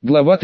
Глава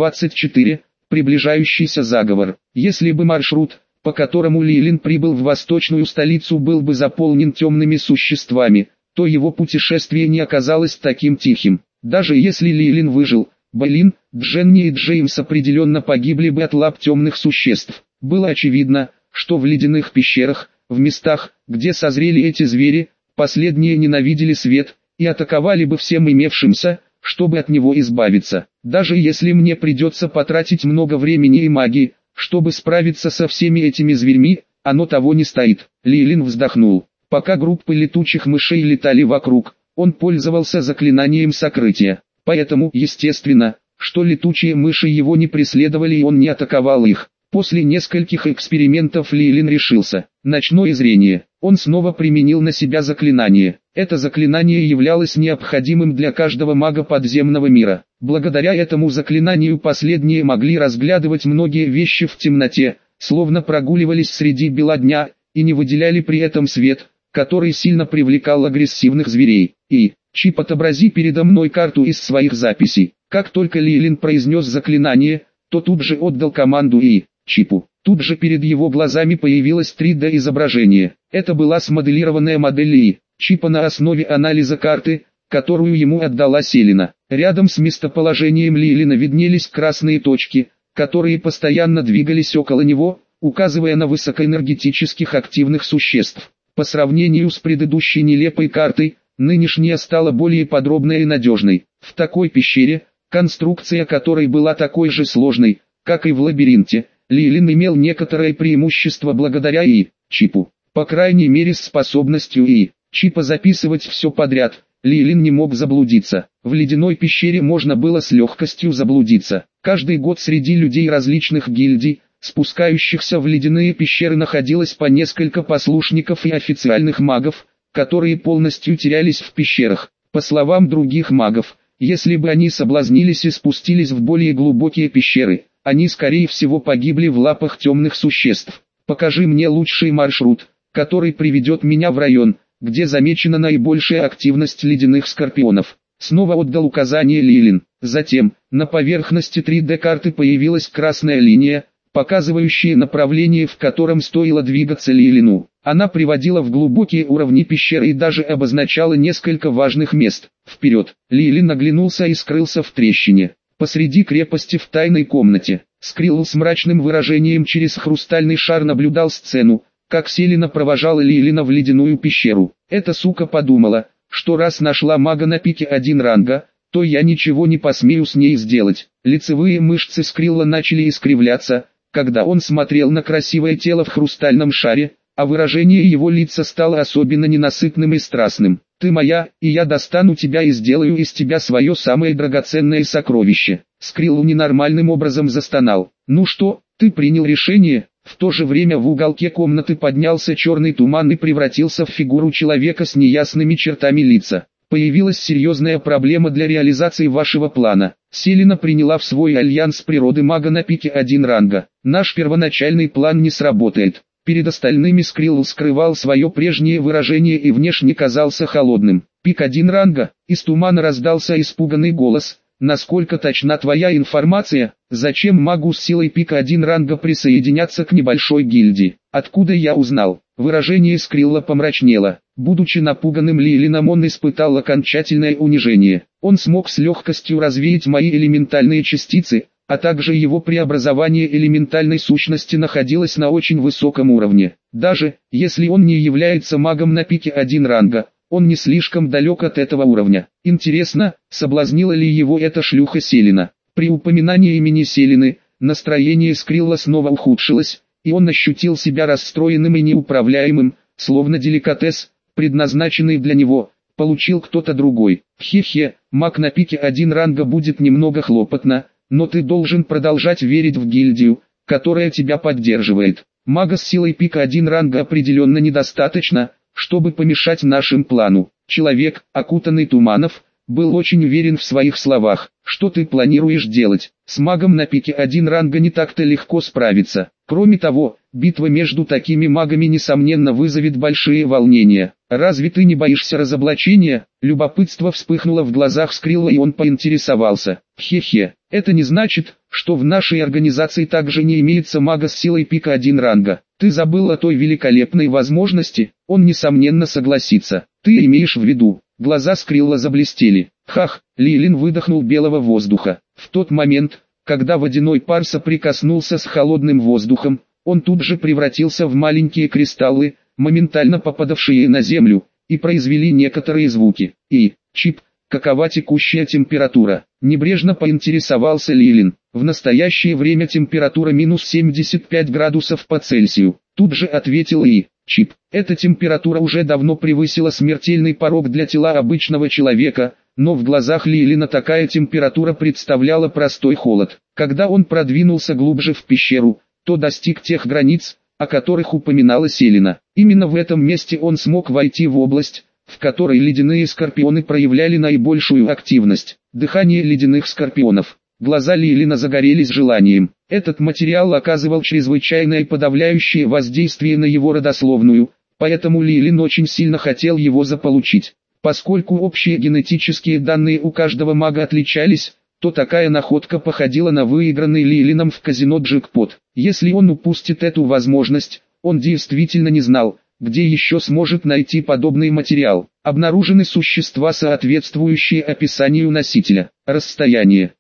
324. Приближающийся заговор. Если бы маршрут, по которому Лилин прибыл в восточную столицу, был бы заполнен темными существами, то его путешествие не оказалось таким тихим. Даже если Лилин выжил, Болин, Дженни и Джеймс определенно погибли бы от лап темных существ. Было очевидно, что в ледяных пещерах, в местах, где созрели эти звери, последние ненавидели свет и атаковали бы всем имевшимся, чтобы от него избавиться. Даже если мне придется потратить много времени и магии, чтобы справиться со всеми этими зверьми, оно того не стоит. Лилин вздохнул. Пока группы летучих мышей летали вокруг, он пользовался заклинанием сокрытия. Поэтому, естественно, что летучие мыши его не преследовали и он не атаковал их. После нескольких экспериментов Лилин решился. Ночное зрение. Он снова применил на себя заклинание. Это заклинание являлось необходимым для каждого мага подземного мира. Благодаря этому заклинанию последние могли разглядывать многие вещи в темноте, словно прогуливались среди бела дня, и не выделяли при этом свет, который сильно привлекал агрессивных зверей. Чип, отобрази передо мной карту из своих записей. Как только Лилин произнес заклинание, то тут же отдал команду Чипу. Тут же перед его глазами появилось 3D-изображение. Это была смоделированная модель Чипа на основе анализа карты, которую ему отдала Селена. Рядом с местоположением Лилина виднелись красные точки, которые постоянно двигались около него, указывая на высокоэнергетических активных существ. По сравнению с предыдущей нелепой картой, нынешняя стала более подробной и надежной. В такой пещере, конструкция которой была такой же сложной, как и в лабиринте, Лилин имел некоторое преимущество благодаря Чипу. По крайней мере с способностью Чипа записывать все подряд, Лилин не мог заблудиться. В ледяной пещере можно было с легкостью заблудиться. Каждый год среди людей различных гильдий, спускающихся в ледяные пещеры, находилось по несколько послушников и официальных магов, которые полностью терялись в пещерах. По словам других магов, если бы они соблазнились и спустились в более глубокие пещеры, они скорее всего погибли в лапах темных существ. Покажи мне лучший маршрут, который приведет меня в район, где замечена наибольшая активность ледяных скорпионов. Снова отдал указание Лилин. Затем, на поверхности 3D-карты появилась красная линия, показывающая направление, в котором стоило двигаться Лилину. Она приводила в глубокие уровни пещеры и даже обозначала несколько важных мест. Вперед! Лилин оглянулся и скрылся в трещине. Посреди крепости в тайной комнате, Скрилл с мрачным выражением через хрустальный шар наблюдал сцену, как Селена провожала Лилина в ледяную пещеру. Эта сука подумала, что раз нашла мага на пике 1 ранга, то я ничего не посмею с ней сделать. Лицевые мышцы Скрилла начали искривляться, когда он смотрел на красивое тело в хрустальном шаре, а выражение его лица стало особенно ненасытным и страстным. «Ты моя, и я достану тебя и сделаю из тебя свое самое драгоценное сокровище». Скрилл ненормальным образом застонал. «Ну что, ты принял решение?» В то же время в уголке комнаты поднялся черный туман и превратился в фигуру человека с неясными чертами лица. «Появилась серьезная проблема для реализации вашего плана. Селена приняла в свой альянс природы мага на пике 1 ранга. Наш первоначальный план не сработает». Перед остальными Скрилл скрывал свое прежнее выражение и внешне казался холодным. «Пик 1 ранга», из тумана раздался испуганный голос. «Насколько точна твоя информация? Зачем магу с силой пика 1 ранга присоединяться к небольшой гильдии? Откуда я узнал?» Выражение Скрилла помрачнело. Будучи напуганным Лилином, он испытал окончательное унижение. Он смог с легкостью развеять мои элементальные частицы, а также его преобразование элементальной сущности находилось на очень высоком уровне. Даже, если он не является магом на пике 1 ранга, он не слишком далек от этого уровня. Интересно, соблазнила ли его эта шлюха Селена? При упоминании имени Селены, настроение Скрилла снова ухудшилось, и он ощутил себя расстроенным и неуправляемым, словно деликатес, предназначенный для него, получил кто-то другой. Хе-хе, маг на пике 1 ранга будет немного хлопотно, но ты должен продолжать верить в гильдию, которая тебя поддерживает. Мага с силой пика 1 ранга определенно недостаточно, чтобы помешать нашим плану. Человек, окутанный туманов, был очень уверен в своих словах. Что ты планируешь делать? С магом на пике 1 ранга не так-то легко справиться. Кроме того, битва между такими магами несомненно вызовет большие волнения. разве ты не боишься разоблачения? Любопытство вспыхнуло в глазах Скрилла, и он поинтересовался. Хе-хе, это не значит, что в нашей организации также не имеется мага с силой пика 1 ранга. Ты забыл о той великолепной возможности? Он несомненно согласится. Ты имеешь в виду? Глаза Скрилла заблестели. Хах, Лилин выдохнул белого воздуха. В тот момент, когда водяной пар соприкоснулся с холодным воздухом, он тут же превратился в маленькие кристаллы, моментально попадавшие на землю, и произвели некоторые звуки. И, Чип, какова текущая температура? Небрежно поинтересовался Лилин. В настоящее время температура минус 75 градусов по Цельсию. Тут же ответил И. Чип, эта температура уже давно превысила смертельный порог для тела обычного человека, но в глазах Лилина такая температура представляла простой холод. Когда он продвинулся глубже в пещеру, то достиг тех границ, о которых упоминала Селина. Именно в этом месте он смог войти в область, в которой ледяные скорпионы проявляли наибольшую активность. Дыхание ледяных скорпионов. Глаза Лилина загорелись желанием. Этот материал оказывал чрезвычайное подавляющее воздействие на его родословную, поэтому Лилин очень сильно хотел его заполучить. Поскольку общие генетические данные у каждого мага отличались, то такая находка походила на выигранный Лилином в казино джекпот. Если он упустит эту возможность, он действительно не знал, где еще сможет найти подобный материал. Обнаружены существа, соответствующие описанию носителя. Расстояние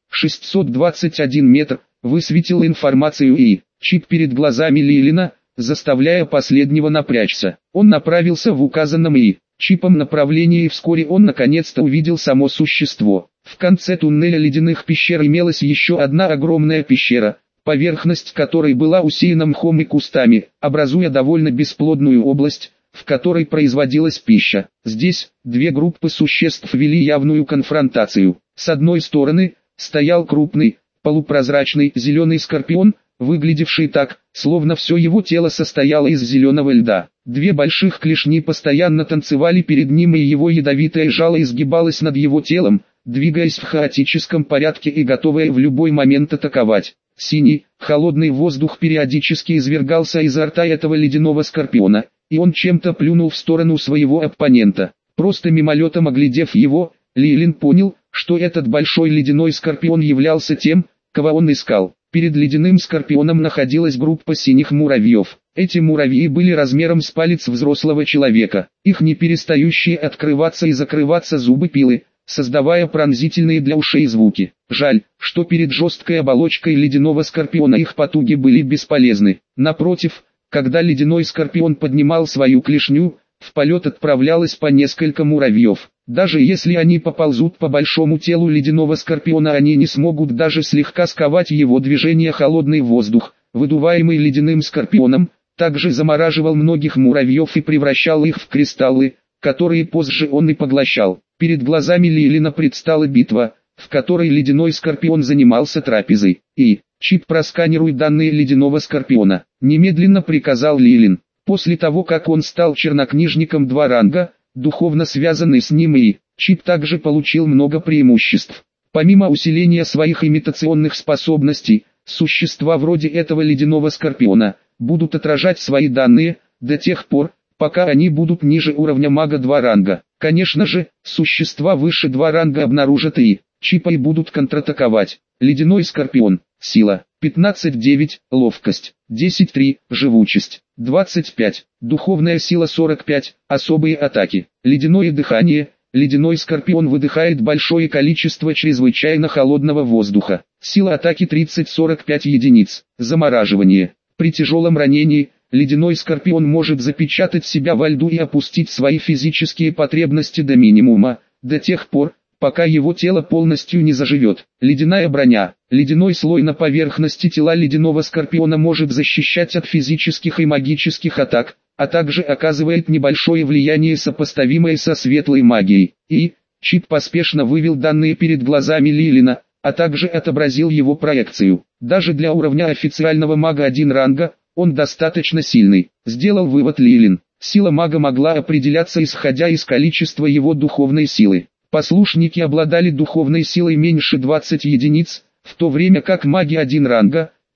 621 метр, высветил информацию И. Чип перед глазами Лилина, заставляя последнего напрячься. Он направился в указанном И. Чипом направлении, и вскоре он наконец-то увидел само существо. В конце туннеля ледяных пещер имелась еще одна огромная пещера, поверхность которой была усеяна мхом и кустами, образуя довольно бесплодную область, в которой производилась пища. Здесь две группы существ вели явную конфронтацию. С одной стороны стоял крупный, полупрозрачный зеленый скорпион, выглядевший так, словно все его тело состояло из зеленого льда. Две больших клешни постоянно танцевали перед ним, и его ядовитое жало изгибалось над его телом, двигаясь в хаотическом порядке и готовое в любой момент атаковать. Синий, холодный воздух периодически извергался изо рта этого ледяного скорпиона, и он чем-то плюнул в сторону своего оппонента. Просто мимолетом оглядев его, Лилин понял, что этот большой ледяной скорпион являлся тем, кого он искал. Перед ледяным скорпионом находилась группа синих муравьев. Эти муравьи были размером с палец взрослого человека. Их не перестающие открываться и закрываться зубы пилы, создавая пронзительные для ушей звуки. Жаль, что перед жесткой оболочкой ледяного скорпиона их потуги были бесполезны. Напротив, когда ледяной скорпион поднимал свою клешню, в полет отправлялось по несколько муравьев. Даже если они поползут по большому телу ледяного скорпиона, они не смогут даже слегка сковать его движение. Холодный воздух, выдуваемый ледяным скорпионом, также замораживал многих муравьев и превращал их в кристаллы, которые позже он и поглощал. Перед глазами Лилина предстала битва, в которой ледяной скорпион занимался трапезой. И, Чип, просканируй данные ледяного скорпиона, немедленно приказал Лилин. После того, как он стал чернокнижником 2 ранга, духовно связанный с ним, И. Чип также получил много преимуществ. Помимо усиления своих имитационных способностей, существа вроде этого ледяного скорпиона будут отражать свои данные до тех пор, пока они будут ниже уровня мага 2 ранга. Конечно же, существа выше 2 ранга обнаружат И. Чипа и будут контратаковать. Ледяной скорпион. Сила 15-9, ловкость 10-3, живучесть 25, духовная сила 45, особые атаки. Ледяное дыхание. Ледяной скорпион выдыхает большое количество чрезвычайно холодного воздуха. Сила атаки 30-45 единиц. Замораживание. При тяжелом ранении, ледяной скорпион может запечатать себя во льду и опустить свои физические потребности до минимума, до тех пор, пока его тело полностью не заживет. Ледяная броня. Ледяной слой на поверхности тела ледяного скорпиона может защищать от физических и магических атак, а также оказывает небольшое влияние, сопоставимое со светлой магией. И, Чип поспешно вывел данные перед глазами Лилина, а также отобразил его проекцию. Даже для уровня официального мага 1 ранга, он достаточно сильный, сделал вывод Лилин. Сила мага могла определяться исходя из количества его духовной силы. Послушники обладали духовной силой меньше 20 единиц, в то время как маги 1 ранга,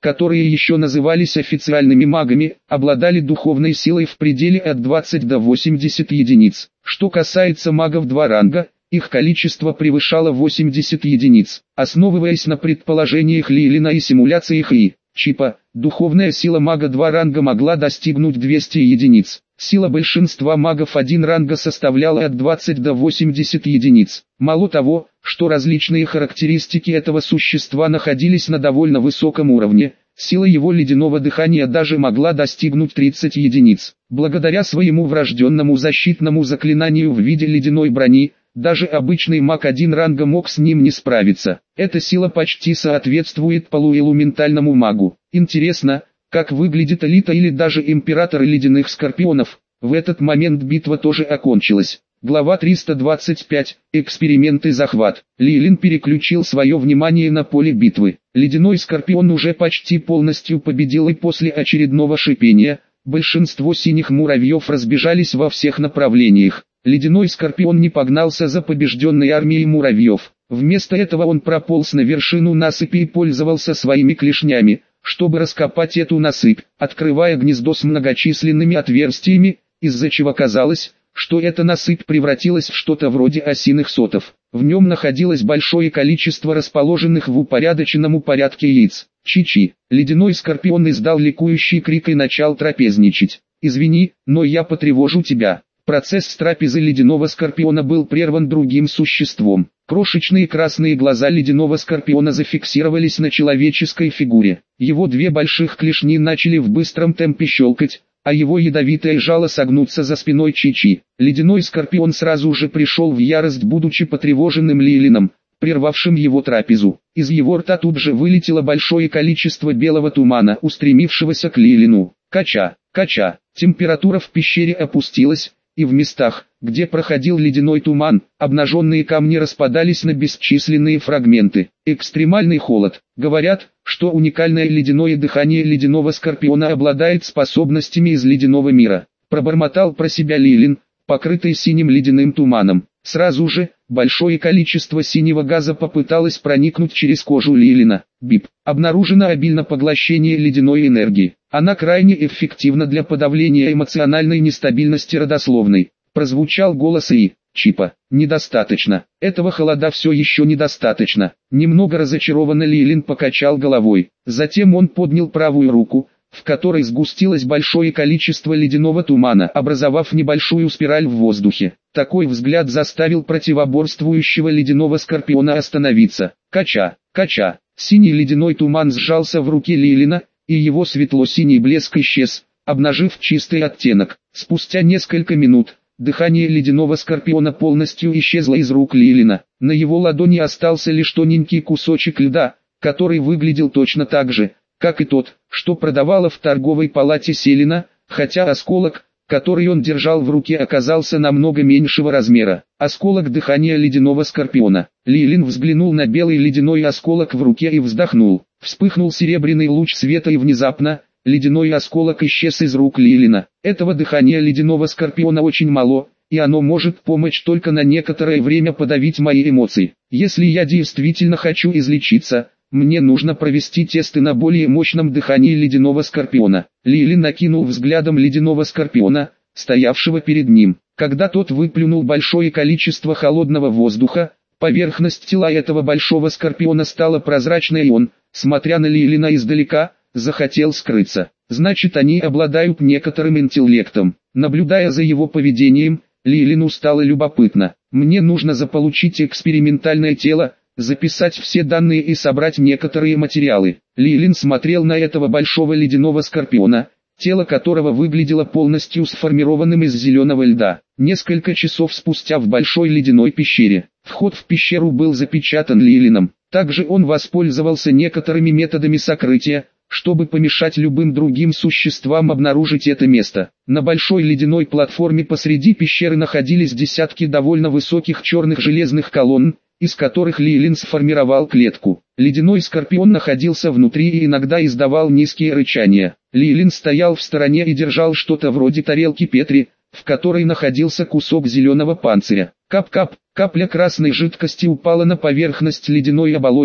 которые еще назывались официальными магами, обладали духовной силой в пределе от 20 до 80 единиц. Что касается магов 2 ранга, их количество превышало 80 единиц. Основываясь на предположениях Лилина и симуляциях чипа, духовная сила мага 2 ранга могла достигнуть 200 единиц. Сила большинства магов 1 ранга составляла от 20 до 80 единиц. Мало того, что различные характеристики этого существа находились на довольно высоком уровне, сила его ледяного дыхания даже могла достигнуть 30 единиц. Благодаря своему врожденному защитному заклинанию в виде ледяной брони, даже обычный маг 1 ранга мог с ним не справиться. Эта сила почти соответствует полуэлементальному магу. Интересно, как выглядит элита или даже императоры ледяных скорпионов. В этот момент битва тоже окончилась. Глава 325. Эксперимент и захват. Лилин переключил свое внимание на поле битвы. Ледяной скорпион уже почти полностью победил, и после очередного шипения, большинство синих муравьев разбежались во всех направлениях. Ледяной скорпион не погнался за побежденной армией муравьев. Вместо этого он прополз на вершину насыпи и пользовался своими клешнями, чтобы раскопать эту насыпь, открывая гнездо с многочисленными отверстиями, из-за чего казалось, что эта насыпь превратилась в что-то вроде осиных сотов. В нем находилось большое количество расположенных в упорядоченном порядке яиц. Чи-чи. Ледяной скорпион издал ликующий крик и начал трапезничать. «Извини, но я потревожу тебя». Процесс трапезы ледяного скорпиона был прерван другим существом. Крошечные красные глаза ледяного скорпиона зафиксировались на человеческой фигуре. Его 2 больших клешни начали в быстром темпе щелкать, а его ядовитое жало согнуться за спиной Чи-чи. Ледяной скорпион сразу же пришел в ярость, будучи потревоженным Лилином, прервавшим его трапезу. Из его рта тут же вылетело большое количество белого тумана, устремившегося к Лилину. Кача, кача. Температура в пещере опустилась, и в местах, где проходил ледяной туман, обнаженные камни распадались на бесчисленные фрагменты. Экстремальный холод. Говорят, что уникальное ледяное дыхание ледяного скорпиона обладает способностями из ледяного мира. Пробормотал про себя Лилин, покрытый синим ледяным туманом. Сразу же, большое количество синего газа попыталось проникнуть через кожу Лилина. Бип. Обнаружено обильное поглощение ледяной энергии. Она крайне эффективна для подавления эмоциональной нестабильности родословной. Прозвучал голос чипа. Недостаточно. Этого холода все еще недостаточно. Немного разочарованно Лилин покачал головой. Затем он поднял правую руку, в которой сгустилось большое количество ледяного тумана, образовав небольшую спираль в воздухе. Такой взгляд заставил противоборствующего ледяного скорпиона остановиться. Кача, кача. Синий ледяной туман сжался в руке Лилина, и его светло-синий блеск исчез, обнажив чистый оттенок. Спустя несколько минут, дыхание ледяного скорпиона полностью исчезло из рук Лилина. На его ладони остался лишь тоненький кусочек льда, который выглядел точно так же, как и тот, что продавала в торговой палате Селина, хотя осколок, который он держал в руке, оказался намного меньшего размера. Осколок дыхания ледяного скорпиона. Лилин взглянул на белый ледяной осколок в руке и вздохнул. Вспыхнул серебряный луч света, и внезапно, ледяной осколок исчез из рук Лилина. Этого дыхания ледяного скорпиона очень мало, и оно может помочь только на некоторое время подавить мои эмоции. Если я действительно хочу излечиться, мне нужно провести тесты на более мощном дыхании ледяного скорпиона. Лилин накинул взглядом ледяного скорпиона, стоявшего перед ним. Когда тот выплюнул большое количество холодного воздуха, поверхность тела этого большого скорпиона стала прозрачной, и он, смотря на Лилина издалека, захотел скрыться. Значит, они обладают некоторым интеллектом. Наблюдая за его поведением, Лилину стало любопытно. Мне нужно заполучить экспериментальное тело, записать все данные и собрать некоторые материалы. Лилин смотрел на этого большого ледяного скорпиона, тело которого выглядело полностью сформированным из зеленого льда. Несколько часов спустя в большой ледяной пещере. Вход в пещеру был запечатан Лилином. Также он воспользовался некоторыми методами сокрытия, чтобы помешать любым другим существам обнаружить это место. На большой ледяной платформе посреди пещеры находились десятки довольно высоких черных железных колонн, из которых Лилин сформировал клетку. Ледяной скорпион находился внутри и иногда издавал низкие рычания. Лилин стоял в стороне и держал что-то вроде тарелки Петри, в которой находился кусок зеленого панциря. Кап-кап, капля красной жидкости упала на поверхность ледяной оболочки,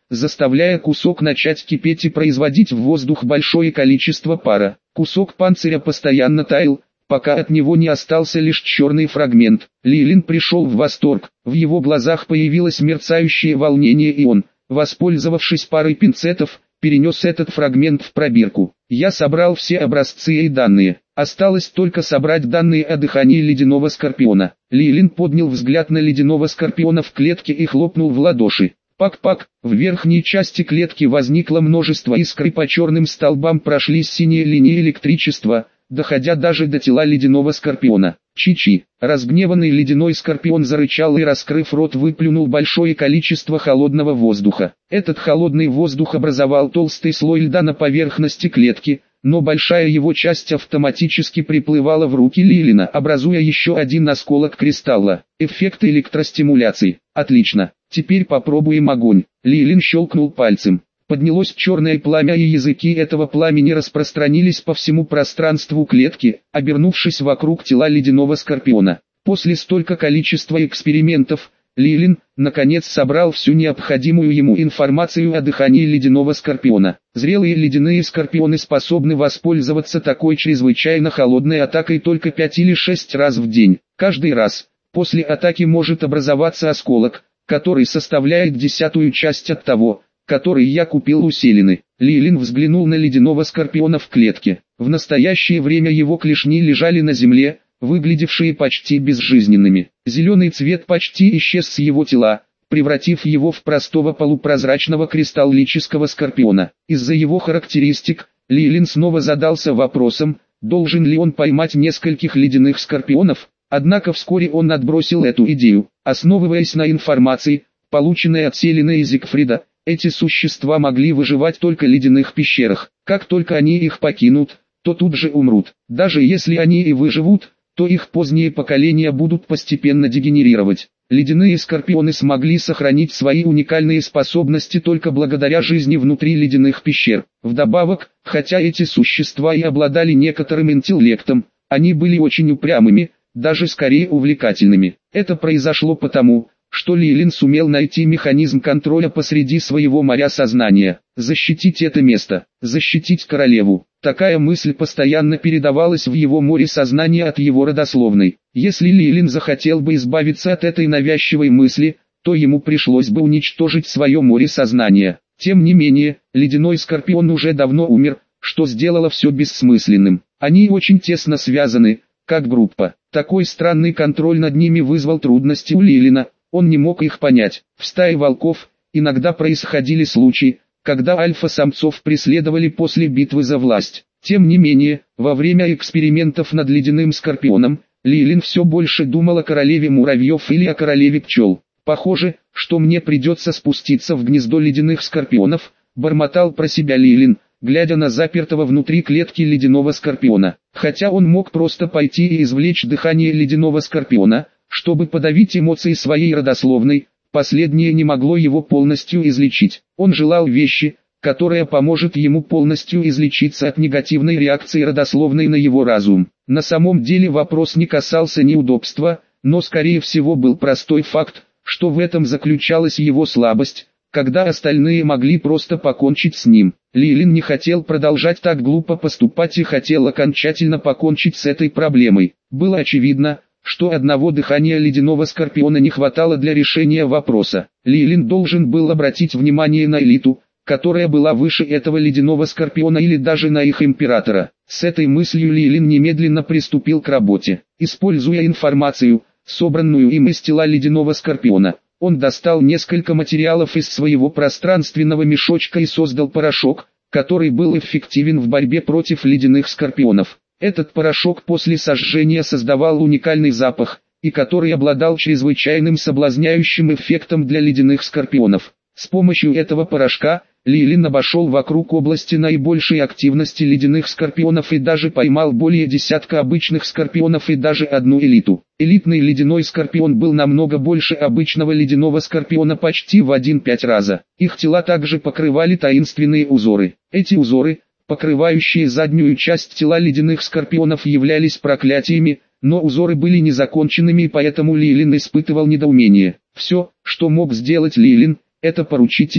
заставляя кусок начать кипеть и производить в воздух большое количество пара. Кусок панциря постоянно таял, пока от него не остался лишь черный фрагмент. Лилин пришел в восторг, в его глазах появилось мерцающее волнение, и он, воспользовавшись парой пинцетов, перенес этот фрагмент в пробирку. Я собрал все образцы и данные. Осталось только собрать данные о дыхании ледяного скорпиона. Лилин поднял взгляд на ледяного скорпиона в клетке и хлопнул в ладоши. Пак-пак, в верхней части клетки возникло множество искр, и по черным столбам прошлись синие линии электричества, доходя даже до тела ледяного скорпиона. Чи-чи. Разгневанный ледяной скорпион зарычал и, раскрыв рот, выплюнул большое количество холодного воздуха. Этот холодный воздух образовал толстый слой льда на поверхности клетки, но большая его часть автоматически приплывала в руки Лилина, образуя еще один осколок кристалла. Эффект электростимуляции. Отлично. Теперь попробуем огонь. Лилин щелкнул пальцем. Поднялось черное пламя, и языки этого пламени распространились по всему пространству клетки, обернувшись вокруг тела ледяного скорпиона. После столько количества экспериментов, Лилин, наконец, собрал всю необходимую ему информацию о дыхании ледяного скорпиона. Зрелые ледяные скорпионы способны воспользоваться такой чрезвычайно холодной атакой только 5 или 6 раз в день. Каждый раз, после атаки может образоваться осколок, который составляет 1/10 часть от того, который я купил у Селины. Лилин взглянул на ледяного скорпиона в клетке. В настоящее время его клешни лежали на земле, выглядевшие почти безжизненными. Зеленый цвет почти исчез с его тела, превратив его в простого полупрозрачного кристаллического скорпиона. Из-за его характеристик, Лилин снова задался вопросом, должен ли он поймать нескольких ледяных скорпионов, однако вскоре он отбросил эту идею. Основываясь на информации, полученной от Селины и Зигфрида, эти существа могли выживать только в ледяных пещерах. Как только они их покинут, то тут же умрут. Даже если они и выживут, то их поздние поколения будут постепенно дегенерировать. Ледяные скорпионы смогли сохранить свои уникальные способности только благодаря жизни внутри ледяных пещер. Вдобавок, хотя эти существа и обладали некоторым интеллектом, они были очень упрямыми, даже скорее увлекательными. Это произошло потому, что Лилин сумел найти механизм контроля посреди своего моря сознания. Защитить это место, защитить королеву. Такая мысль постоянно передавалась в его море сознания от его родословной. Если Лилин захотел бы избавиться от этой навязчивой мысли, то ему пришлось бы уничтожить свое море сознания. Тем не менее, ледяной скорпион уже давно умер, что сделало все бессмысленным. Они очень тесно связаны, как группа. Такой странный контроль над ними вызвал трудности у Лилина. Он не мог их понять. В стае волков иногда происходили случаи, когда альфа-самцов преследовали после битвы за власть. Тем не менее, во время экспериментов над ледяным скорпионом, Лилин все больше думал о королеве муравьев или о королеве пчел. «Похоже, что мне придется спуститься в гнездо ледяных скорпионов», бормотал про себя Лилин, глядя на запертого внутри клетки ледяного скорпиона. Хотя он мог просто пойти и извлечь дыхание ледяного скорпиона, чтобы подавить эмоции своей родословной, последнее не могло его полностью излечить. Он желал вещи, которая поможет ему полностью излечиться от негативной реакции родословной на его разум. На самом деле вопрос не касался неудобства, но скорее всего был простой факт, что в этом заключалась его слабость, когда остальные могли просто покончить с ним. Лилин не хотел продолжать так глупо поступать и хотел окончательно покончить с этой проблемой. Было очевидно, что одного дыхания ледяного скорпиона не хватало для решения вопроса. Лилин должен был обратить внимание на элиту, которая была выше этого ледяного скорпиона, или даже на их императора. С этой мыслью Лилин немедленно приступил к работе. Используя информацию, собранную им из тела ледяного скорпиона, он достал несколько материалов из своего пространственного мешочка и создал порошок, который был эффективен в борьбе против ледяных скорпионов. Этот порошок после сожжения создавал уникальный запах, и который обладал чрезвычайным соблазняющим эффектом для ледяных скорпионов. С помощью этого порошка, Лилин обошел вокруг области наибольшей активности ледяных скорпионов и даже поймал более десятка обычных скорпионов и даже одну элиту. Элитный ледяной скорпион был намного больше обычного ледяного скорпиона почти в 1,5 раза. Их тела также покрывали таинственные узоры. Эти узоры, покрывающие заднюю часть тела ледяных скорпионов, являлись проклятиями, но узоры были незаконченными, и поэтому Лилин испытывал недоумение. Все, что мог сделать Лилин, это поручить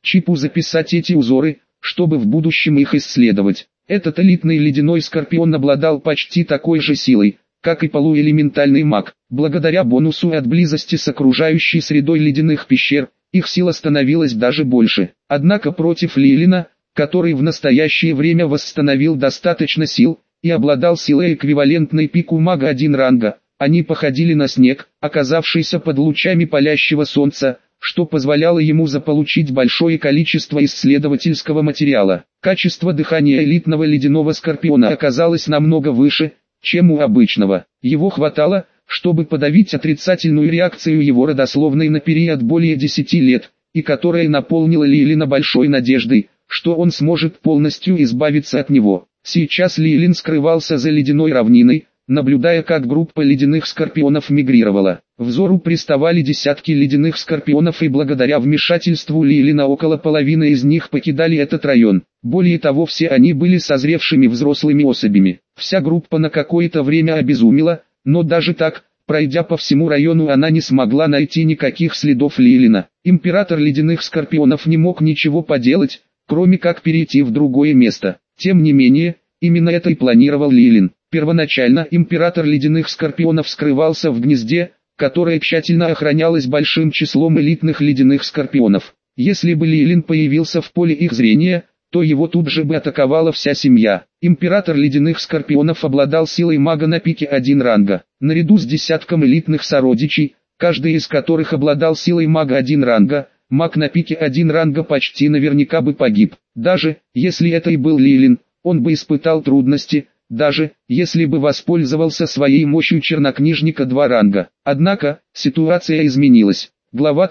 Чипу записать эти узоры, чтобы в будущем их исследовать. Этот элитный ледяной скорпион обладал почти такой же силой, как и полуэлементальный маг. Благодаря бонусу от близости с окружающей средой ледяных пещер, их сила становилась даже больше. Однако против Лилина, который в настоящее время восстановил достаточно сил, и обладал силой эквивалентной пику мага 1 ранга, они походили на снег, оказавшийся под лучами палящего солнца, что позволяло ему заполучить большое количество исследовательского материала. Качество дыхания элитного ледяного скорпиона оказалось намного выше, чем у обычного. Его хватало, чтобы подавить отрицательную реакцию его родословной на период более 10 лет, и которая наполнила Лилина большой надеждой, что он сможет полностью избавиться от него. Сейчас Лилин скрывался за ледяной равниной, наблюдая, как группа ледяных скорпионов мигрировала. Взору приставали десятки ледяных скорпионов, и благодаря вмешательству Лилина около половины из них покидали этот район. Более того, все они были созревшими взрослыми особями. Вся группа на какое-то время обезумела, но даже так, пройдя по всему району, она не смогла найти никаких следов Лилина. Император ледяных скорпионов не мог ничего поделать, кроме как перейти в другое место. Тем не менее, именно это и планировал Лилин. Первоначально император ледяных скорпионов скрывался в гнезде, которое тщательно охранялось большим числом элитных ледяных скорпионов. Если бы Лилин появился в поле их зрения, то его тут же бы атаковала вся семья. Император ледяных скорпионов обладал силой мага на пике 1 ранга. Наряду с десятком элитных сородичей, каждый из которых обладал силой мага 1 ранга, маг на пике 1 ранга почти наверняка бы погиб. Даже если это и был Лилин, он бы испытал трудности, даже если бы воспользовался своей мощью чернокнижника 2 ранга. Однако, ситуация изменилась. Глава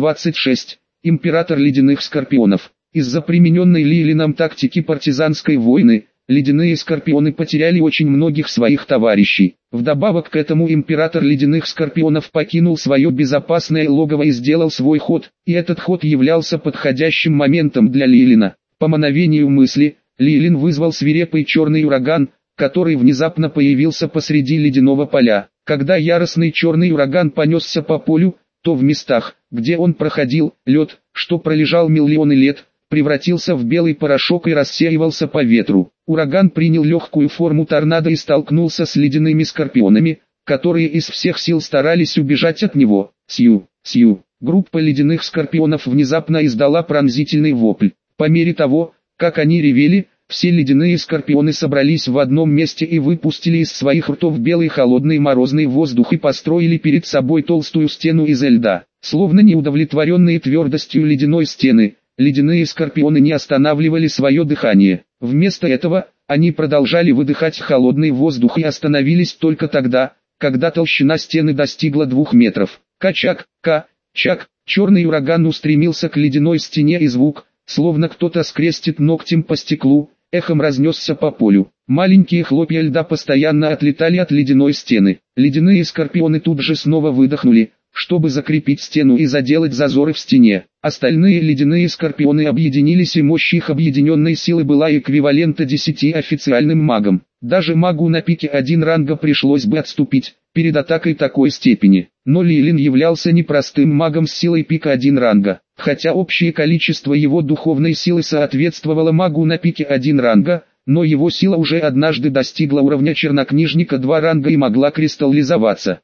326. Император ледяных скорпионов. Из-за примененной Лилином тактики партизанской войны, ледяные скорпионы потеряли очень многих своих товарищей. Вдобавок к этому император ледяных скорпионов покинул свое безопасное логово и сделал свой ход, и этот ход являлся подходящим моментом для Лилина. По мановению мысли, Лилин вызвал свирепый черный ураган, который внезапно появился посреди ледяного поля. Когда яростный черный ураган понесся по полю, то в местах, где он проходил, лед, что пролежал миллионы лет, превратился в белый порошок и рассеивался по ветру. Ураган принял легкую форму торнадо и столкнулся с ледяными скорпионами, которые из всех сил старались убежать от него. Сью. Группа ледяных скорпионов внезапно издала пронзительный вопль. По мере того, как они ревели, все ледяные скорпионы собрались в одном месте и выпустили из своих ртов белый холодный морозный воздух и построили перед собой толстую стену из льда. Словно неудовлетворенные твердостью ледяной стены, ледяные скорпионы не останавливали свое дыхание. Вместо этого, они продолжали выдыхать холодный воздух и остановились только тогда, когда толщина стены достигла 2 метров. Качак, чак, черный ураган устремился к ледяной стене, и звук, словно кто-то скрестит ногтем по стеклу, эхом разнесся по полю. Маленькие хлопья льда постоянно отлетали от ледяной стены. Ледяные скорпионы тут же снова выдохнули, чтобы закрепить стену и заделать зазоры в стене. Остальные ледяные скорпионы объединились, и мощь их объединенной силы была эквивалента 10 официальным магам. Даже магу на пике 1 ранга пришлось бы отступить перед атакой такой степени. Но Лилин являлся непростым магом с силой пика 1 ранга. Хотя общее количество его духовной силы соответствовало магу на пике 1 ранга, но его сила уже однажды достигла уровня чернокнижника 2 ранга и могла кристаллизоваться.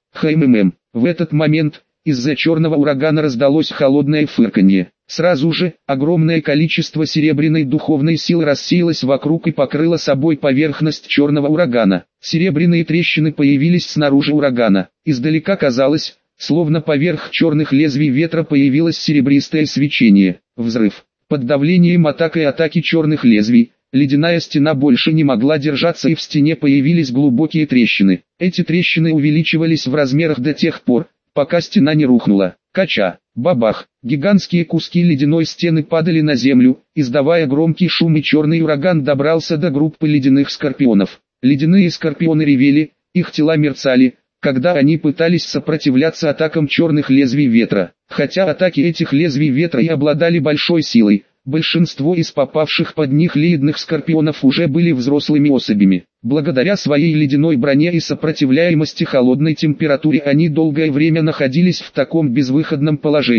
В этот момент, из-за черного урагана раздалось холодное фырканье. Сразу же, огромное количество серебряной духовной силы рассеялось вокруг и покрыло собой поверхность черного урагана. Серебряные трещины появились снаружи урагана. Издалека казалось, словно поверх черных лезвий ветра появилось серебристое свечение. Взрыв. Под давлением атаки черных лезвий, ледяная стена больше не могла держаться, и в стене появились глубокие трещины. Эти трещины увеличивались в размерах до тех пор, пока стена не рухнула. Бабах. Гигантские куски ледяной стены падали на землю, издавая громкий шум, и черный ураган добрался до группы ледяных скорпионов. Ледяные скорпионы ревели, их тела мерцали, когда они пытались сопротивляться атакам черных лезвий ветра. Хотя атаки этих лезвий ветра и обладали большой силой, большинство из попавших под них ледяных скорпионов уже были взрослыми особями. Благодаря своей ледяной броне и сопротивляемости холодной температуре они долгое время находились в таком безвыходном положении.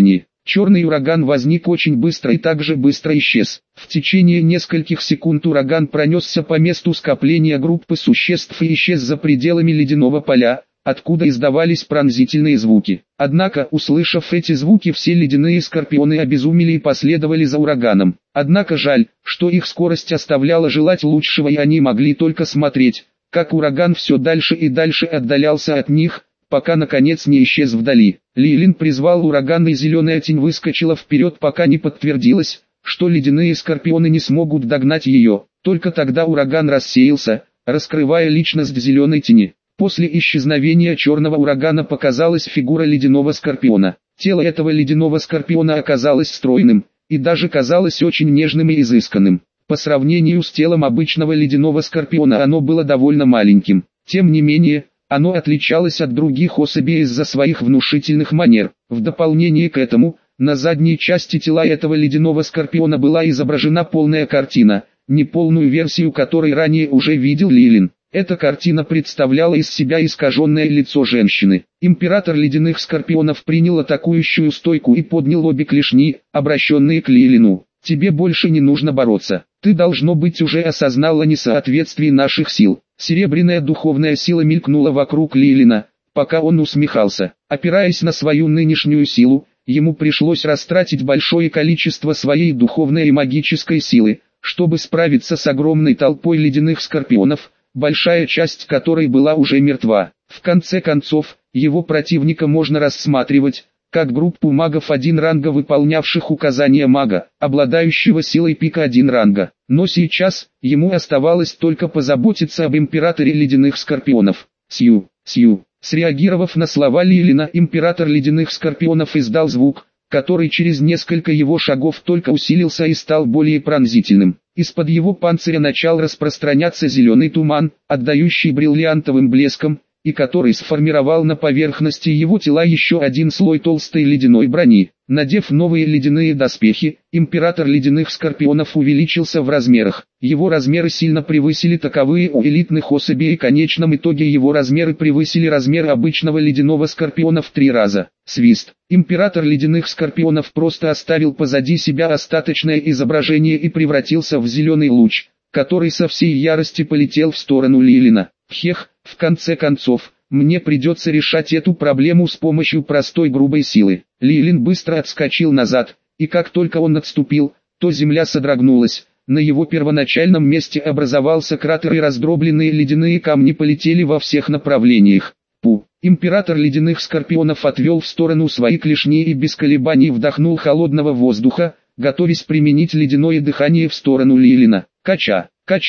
Черный ураган возник очень быстро и также быстро исчез. В течение нескольких секунд ураган пронесся по месту скопления группы существ и исчез за пределами ледяного поля, откуда издавались пронзительные звуки. Однако, услышав эти звуки, все ледяные скорпионы обезумели и последовали за ураганом. Однако жаль, что их скорость оставляла желать лучшего, и они могли только смотреть, как ураган все дальше и дальше отдалялся от них, пока наконец не исчез вдали. Лилин призвал ураган, и зеленая тень выскочила вперед, пока не подтвердилось, что ледяные скорпионы не смогут догнать ее. Только тогда ураган рассеялся, раскрывая личность зеленой тени. После исчезновения черного урагана показалась фигура ледяного скорпиона. Тело этого ледяного скорпиона оказалось стройным, и даже казалось очень нежным и изысканным. По сравнению с телом обычного ледяного скорпиона оно было довольно маленьким. Тем не менее, оно отличалось от других особей из-за своих внушительных манер. В дополнение к этому, на задней части тела этого ледяного скорпиона была изображена полная картина, неполную версию которой ранее уже видел Лилин. Эта картина представляла из себя искаженное лицо женщины. Император ледяных скорпионов принял атакующую стойку и поднял обе клешни, обращенные к Лилину. «Тебе больше не нужно бороться. Ты, должно быть, уже осознала несоответствие наших сил». Серебряная духовная сила мелькнула вокруг Лилина, пока он усмехался. Опираясь на свою нынешнюю силу, ему пришлось растратить большое количество своей духовной и магической силы, чтобы справиться с огромной толпой ледяных скорпионов, большая часть которой была уже мертва. В конце концов, его противника можно рассматривать как группу магов 1 ранга, выполнявших указания мага, обладающего силой пика 1 ранга. Но сейчас, ему оставалось только позаботиться об императоре ледяных скорпионов. Сью. Среагировав на слова Лилина, император ледяных скорпионов издал звук, который через несколько его шагов только усилился и стал более пронзительным. Из-под его панциря начал распространяться зеленый туман, отдающий бриллиантовым блеском, и который сформировал на поверхности его тела еще один слой толстой ледяной брони. Надев новые ледяные доспехи, император ледяных скорпионов увеличился в размерах. Его размеры сильно превысили таковые у элитных особей, и в конечном итоге его размеры превысили размеры обычного ледяного скорпиона в 3 раза. Свист. Император ледяных скорпионов просто оставил позади себя остаточное изображение и превратился в зеленый луч, который со всей ярости полетел в сторону Лилина. В конце концов, мне придется решать эту проблему с помощью простой грубой силы. Лилин быстро отскочил назад, и как только он отступил, то земля содрогнулась. На его первоначальном месте образовался кратер, и раздробленные ледяные камни полетели во всех направлениях. Император ледяных скорпионов отвел в сторону свои клешни и без колебаний вдохнул холодного воздуха, готовясь применить ледяное дыхание в сторону Лилина. Кача.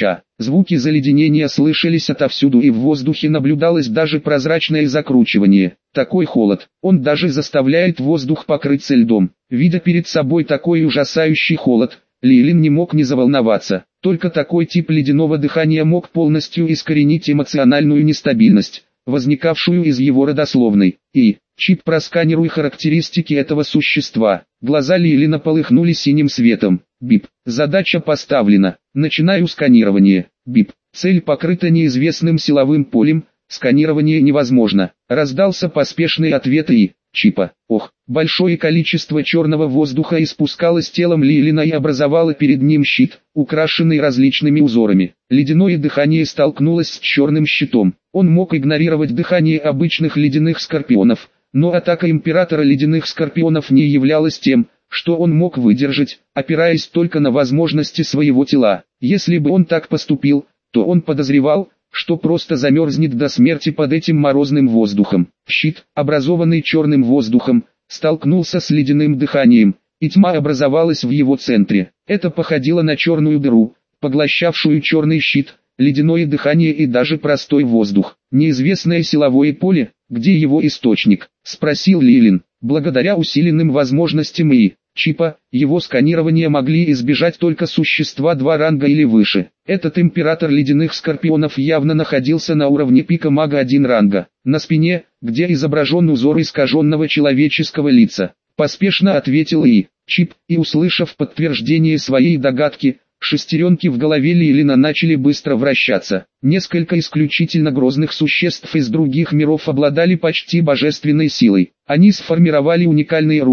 Звуки заледенения слышались отовсюду, и в воздухе наблюдалось даже прозрачное закручивание. Такой холод, он даже заставляет воздух покрыться льдом. Видя перед собой такой ужасающий холод, Лилин не мог не заволноваться. Только такой тип ледяного дыхания мог полностью искоренить эмоциональную нестабильность, возникавшую из его родословной. Чип, просканируй характеристики этого существа. Глаза Лилина полыхнули синим светом. Бип. Задача поставлена. Начинаю сканирование. Бип. Цель покрыта неизвестным силовым полем. Сканирование невозможно. Раздался поспешный ответ Чипа. Большое количество черного воздуха испускалось телом Лилина и образовало перед ним щит, украшенный различными узорами. Ледяное дыхание столкнулось с черным щитом. Он мог игнорировать дыхание обычных ледяных скорпионов, но атака императора ледяных скорпионов не являлась тем, что он мог выдержать, опираясь только на возможности своего тела. Если бы он так поступил, то он подозревал, что просто замерзнет до смерти под этим морозным воздухом. Щит, образованный черным воздухом, столкнулся с ледяным дыханием, и тьма образовалась в его центре. Это походило на черную дыру, поглощавшую черный щит, ледяное дыхание и даже простой воздух. Неизвестное силовое поле, где его источник? Спросил Лилин. Благодаря усиленным возможностям Чипа, его сканирование могли избежать только существа 2 ранга или выше. Этот император ледяных скорпионов явно находился на уровне пика мага 1 ранга. На спине, где изображен узор искаженного человеческого лица, поспешно ответил Чип, и услышав подтверждение своей догадки, шестеренки в голове Лилина начали быстро вращаться. Несколько исключительно грозных существ из других миров обладали почти божественной силой. Они сформировали уникальные руны,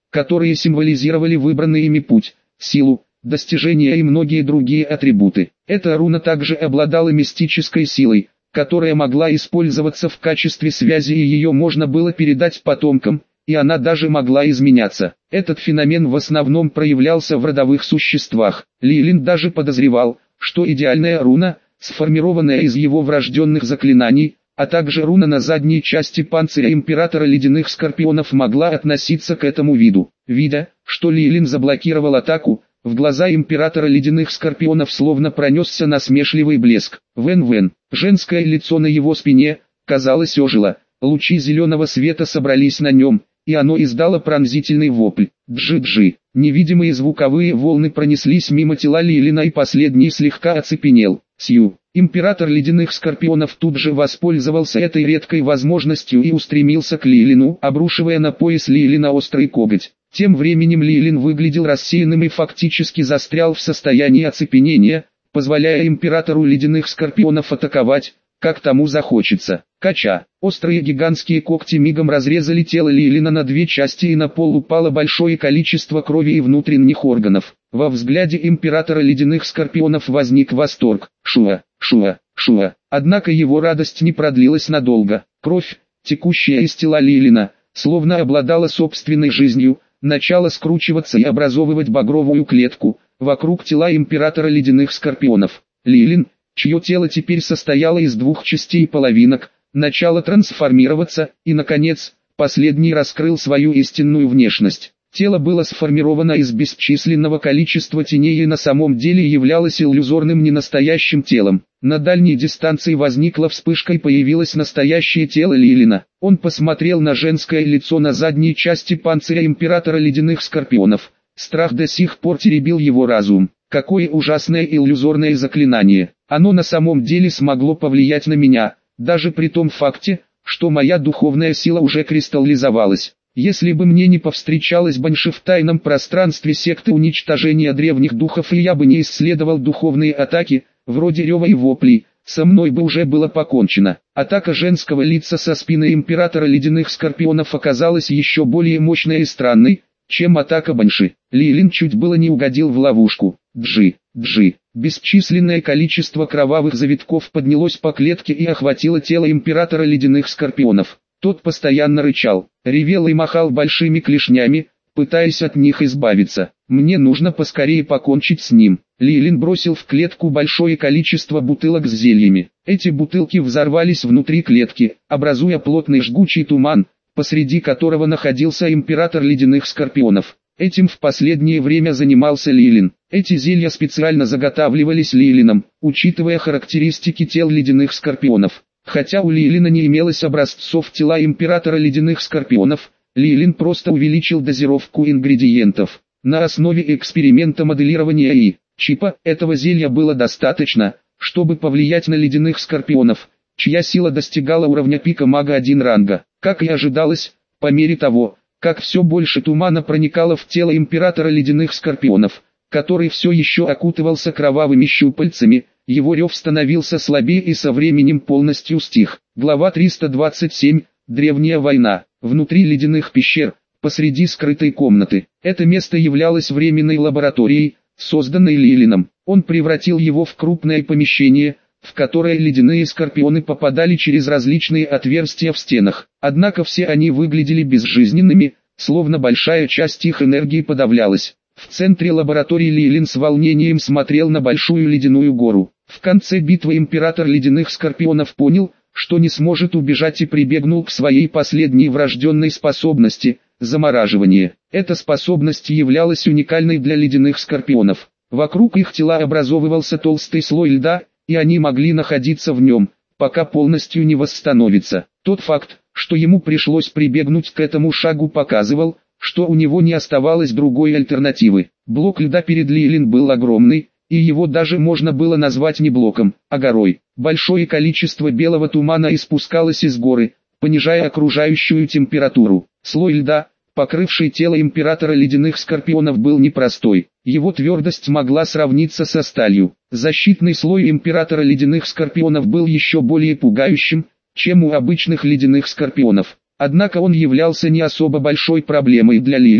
которые символизировали выбранный ими путь, силу, достижения и многие другие атрибуты. Эта руна также обладала мистической силой, которая могла использоваться в качестве связи, и ее можно было передать потомкам, и она даже могла изменяться. Этот феномен в основном проявлялся в родовых существах. Лилин даже подозревал, что идеальная руна, сформированная из его врожденных заклинаний, а также руна на задней части панциря императора ледяных скорпионов, могла относиться к этому виду. Видя, что Лилин заблокировал атаку, в глаза императора ледяных скорпионов словно пронесся насмешливый блеск. Вен-вен, женское лицо на его спине, казалось, ожило, лучи зеленого света собрались на нем, и оно издало пронзительный вопль. Джи-джи. Невидимые звуковые волны пронеслись мимо тела Лилина, и последний слегка оцепенел. Сью. Император ледяных скорпионов тут же воспользовался этой редкой возможностью и устремился к Лилину, обрушивая на пояс Лилина острый коготь. Тем временем Лилин выглядел рассеянным и фактически застрял в состоянии оцепенения, позволяя императору ледяных скорпионов атаковать, как тому захочется. Кача. Острые гигантские когти мигом разрезали тело Лилина на две части, и на пол упало большое количество крови и внутренних органов. Во взгляде императора ледяных скорпионов возник восторг. Шуа, шуа, шуа. Однако его радость не продлилась надолго. Кровь, текущая из тела Лилина, словно обладала собственной жизнью, начала скручиваться и образовывать багровую клетку вокруг тела императора ледяных скорпионов. Лилин, чье тело теперь состояло из двух частей и половинок, начало трансформироваться, и, наконец, последний раскрыл свою истинную внешность. Тело было сформировано из бесчисленного количества теней и на самом деле являлось иллюзорным ненастоящим телом. На дальней дистанции возникла вспышка и появилось настоящее тело Лилина. Он посмотрел на женское лицо на задней части панциря императора ледяных скорпионов. Страх до сих пор теребил его разум. Какое ужасное иллюзорное заклинание. Оно на самом деле смогло повлиять на меня, даже при том факте, что моя духовная сила уже кристаллизовалась. Если бы мне не повстречалась Банши в тайном пространстве секты уничтожения древних духов, и я бы не исследовал духовные атаки, вроде рева и воплей, со мной бы уже было покончено. Атака женского лица со спины императора ледяных скорпионов оказалась еще более мощной и странной, чем атака Банши. Лилин чуть было не угодил в ловушку. Джи, джи. Бесчисленное количество кровавых завитков поднялось по клетке и охватило тело императора ледяных скорпионов. Тот постоянно рычал, ревел и махал большими клешнями, пытаясь от них избавиться. Мне нужно поскорее покончить с ним. Лилин бросил в клетку большое количество бутылок с зельями. Эти бутылки взорвались внутри клетки, образуя плотный жгучий туман, посреди которого находился император ледяных скорпионов. Этим в последнее время занимался Лилин. Эти зелья специально заготавливались Лилином, учитывая характеристики тел ледяных скорпионов. Хотя у Лилина не имелось образцов тела императора ледяных скорпионов, Лилин просто увеличил дозировку ингредиентов. На основе эксперимента моделирования и чипа этого зелья было достаточно, чтобы повлиять на ледяных скорпионов, чья сила достигала уровня пика мага 1 ранга. Как и ожидалось, по мере того, как все больше тумана проникало в тело императора ледяных скорпионов, который все еще окутывался кровавыми щупальцами, его рев становился слабее и со временем полностью стих. Глава 327. Древняя война. Внутри ледяных пещер, посреди скрытой комнаты. Это место являлось временной лабораторией, созданной Лилином. Он превратил его в крупное помещение, в которое ледяные скорпионы попадали через различные отверстия в стенах. Однако все они выглядели безжизненными, словно большая часть их энергии подавлялась. В центре лаборатории Лилин с волнением смотрел на большую ледяную гору. В конце битвы император ледяных скорпионов понял, что не сможет убежать, и прибегнул к своей последней врожденной способности – замораживание. Эта способность являлась уникальной для ледяных скорпионов. Вокруг их тела образовывался толстый слой льда, и они могли находиться в нем, пока полностью не восстановится. Тот факт, что ему пришлось прибегнуть к этому шагу, показывал, что у него не оставалось другой альтернативы. Блок льда перед Лилин был огромный, и его даже можно было назвать не блоком, а горой. Большое количество белого тумана испускалось из горы, понижая окружающую температуру. Слой льда, покрывший тело императора ледяных скорпионов, был непростой. Его твердость могла сравниться со сталью. Защитный слой императора ледяных скорпионов был еще более пугающим, чем у обычных ледяных скорпионов. Однако он являлся не особо большой проблемой для Лилина.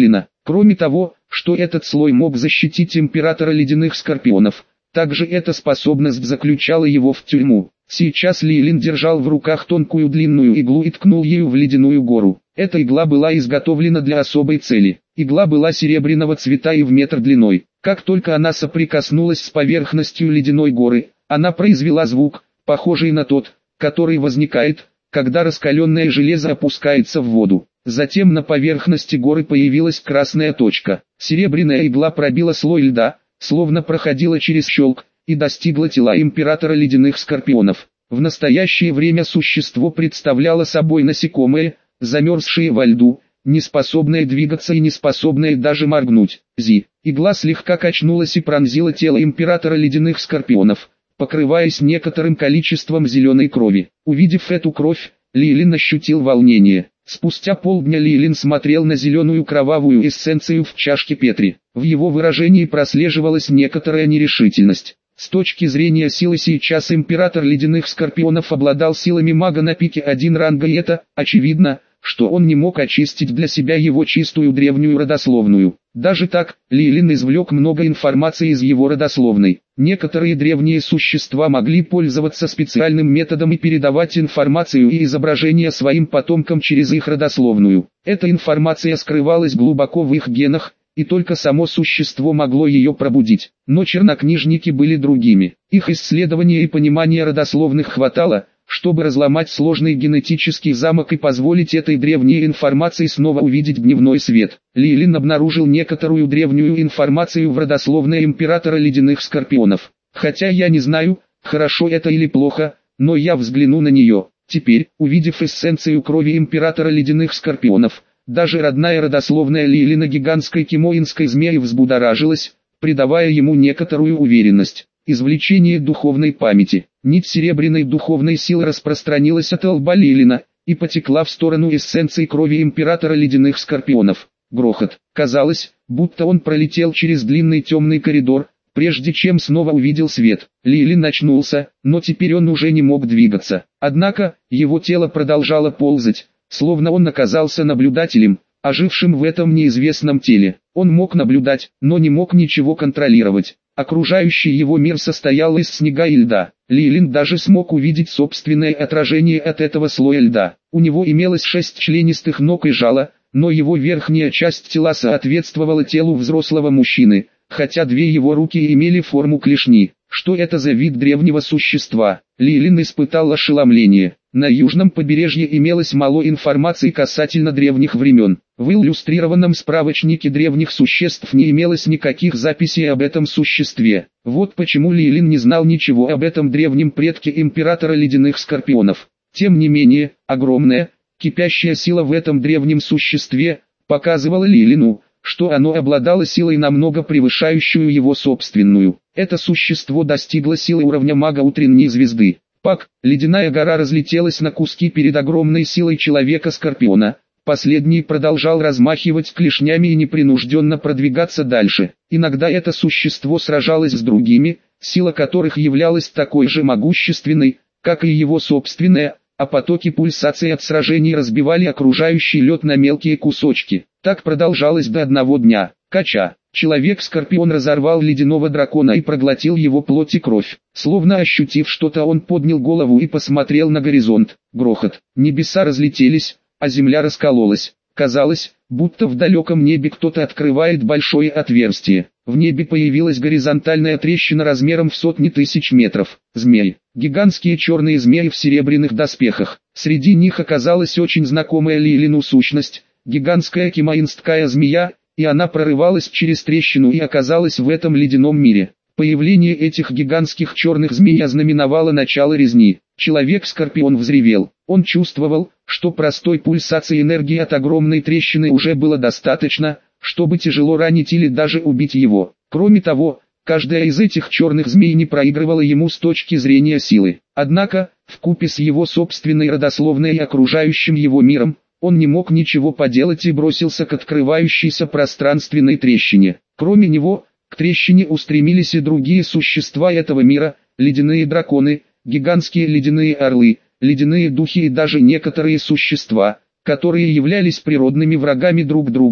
Кроме того, что этот слой мог защитить императора ледяных скорпионов, также эта способность заключала его в тюрьму. Сейчас Лилин держал в руках тонкую длинную иглу и ткнул ею в ледяную гору. Эта игла была изготовлена для особой цели. Игла была серебряного цвета и в метр длиной. Как только она соприкоснулась с поверхностью ледяной горы, она произвела звук, похожий на тот, который возникает, когда раскаленное железо опускается в воду. Затем на поверхности горы появилась красная точка. Серебряная игла пробила слой льда, словно проходила через щелк, и достигла тела императора ледяных скорпионов. В настоящее время существо представляло собой насекомое, замерзшее во льду, неспособное двигаться и неспособное даже моргнуть. Игла слегка качнулась и пронзила тело императора ледяных скорпионов, покрываясь некоторым количеством зеленой крови. Увидев эту кровь, Лилин ощутил волнение. Спустя полдня Лилин смотрел на зеленую кровавую эссенцию в чашке Петри. В его выражении прослеживалась некоторая нерешительность. С точки зрения силы сейчас император ледяных скорпионов обладал силами мага на пике 1 ранга, и это, очевидно, что он не мог очистить для себя его чистую древнюю родословную. Даже так, Лилин извлек много информации из его родословной. Некоторые древние существа могли пользоваться специальным методом и передавать информацию и изображения своим потомкам через их родословную. Эта информация скрывалась глубоко в их генах, и только само существо могло ее пробудить. Но чернокнижники были другими. Их исследования и понимания родословных хватало, чтобы разломать сложный генетический замок и позволить этой древней информации снова увидеть дневной свет. Лилин обнаружил некоторую древнюю информацию в родословной императора ледяных скорпионов. Хотя я не знаю, хорошо это или плохо, но я взгляну на нее. Теперь, увидев эссенцию крови императора ледяных скорпионов, даже родная родословная Лилина гигантской кимоинской змеи взбудоражилась, придавая ему некоторую уверенность. Извлечение духовной памяти. Нить серебряной духовной силы распространилась от лба Лилина и потекла в сторону эссенции крови императора ледяных скорпионов. Грохот. Казалось, будто он пролетел через длинный темный коридор, прежде чем снова увидел свет. Лилин очнулся, но теперь он уже не мог двигаться. Однако, его тело продолжало ползать, словно он оказался наблюдателем, ожившим в этом неизвестном теле. Он мог наблюдать, но не мог ничего контролировать. Окружающий его мир состоял из снега и льда. Лилин даже смог увидеть собственное отражение от этого слоя льда. У него имелось 6 членистых ног и жало, но его верхняя часть тела соответствовала телу взрослого мужчины, хотя 2 его руки имели форму клешни. Что это за вид древнего существа? Лилин испытал ошеломление. На южном побережье имелось мало информации касательно древних времен. В иллюстрированном справочнике древних существ не имелось никаких записей об этом существе. Вот почему Лилин не знал ничего об этом древнем предке императора ледяных скорпионов. Тем не менее, огромная, кипящая сила в этом древнем существе показывала Лилину, что оно обладало силой намного превышающую его собственную. Это существо достигло силы уровня мага утренней звезды. Пак, ледяная гора разлетелась на куски перед огромной силой человека-скорпиона. Последний продолжал размахивать клешнями и непринужденно продвигаться дальше. Иногда это существо сражалось с другими, сила которых являлась такой же могущественной, как и его собственная, а потоки пульсации от сражений разбивали окружающий лед на мелкие кусочки. Так продолжалось до одного дня. Кача. Человек-скорпион разорвал ледяного дракона и проглотил его плоть и кровь. Словно ощутив что-то, он поднял голову и посмотрел на горизонт. Грохот. Небеса разлетелись, а земля раскололась. Казалось, будто в далеком небе кто-то открывает большое отверстие. В небе появилась горизонтальная трещина размером в сотни тысяч метров. Змеи. Гигантские черные змеи в серебряных доспехах. Среди них оказалась очень знакомая Лилину сущность. Гигантская кимоинская змея, и она прорывалась через трещину и оказалась в этом ледяном мире. Появление этих гигантских черных змей ознаменовало начало резни. Человек-скорпион взревел. Он чувствовал, что простой пульсации энергии от огромной трещины уже было достаточно, чтобы тяжело ранить или даже убить его. Кроме того, каждая из этих черных змей не проигрывала ему с точки зрения силы. Однако, вкупе с его собственной родословной и окружающим его миром, он не мог ничего поделать и бросился к открывающейся пространственной трещине. Кроме него, к трещине устремились и другие существа этого мира, ледяные драконы, гигантские ледяные орлы, ледяные духи и даже некоторые существа, которые являлись природными врагами друг друга.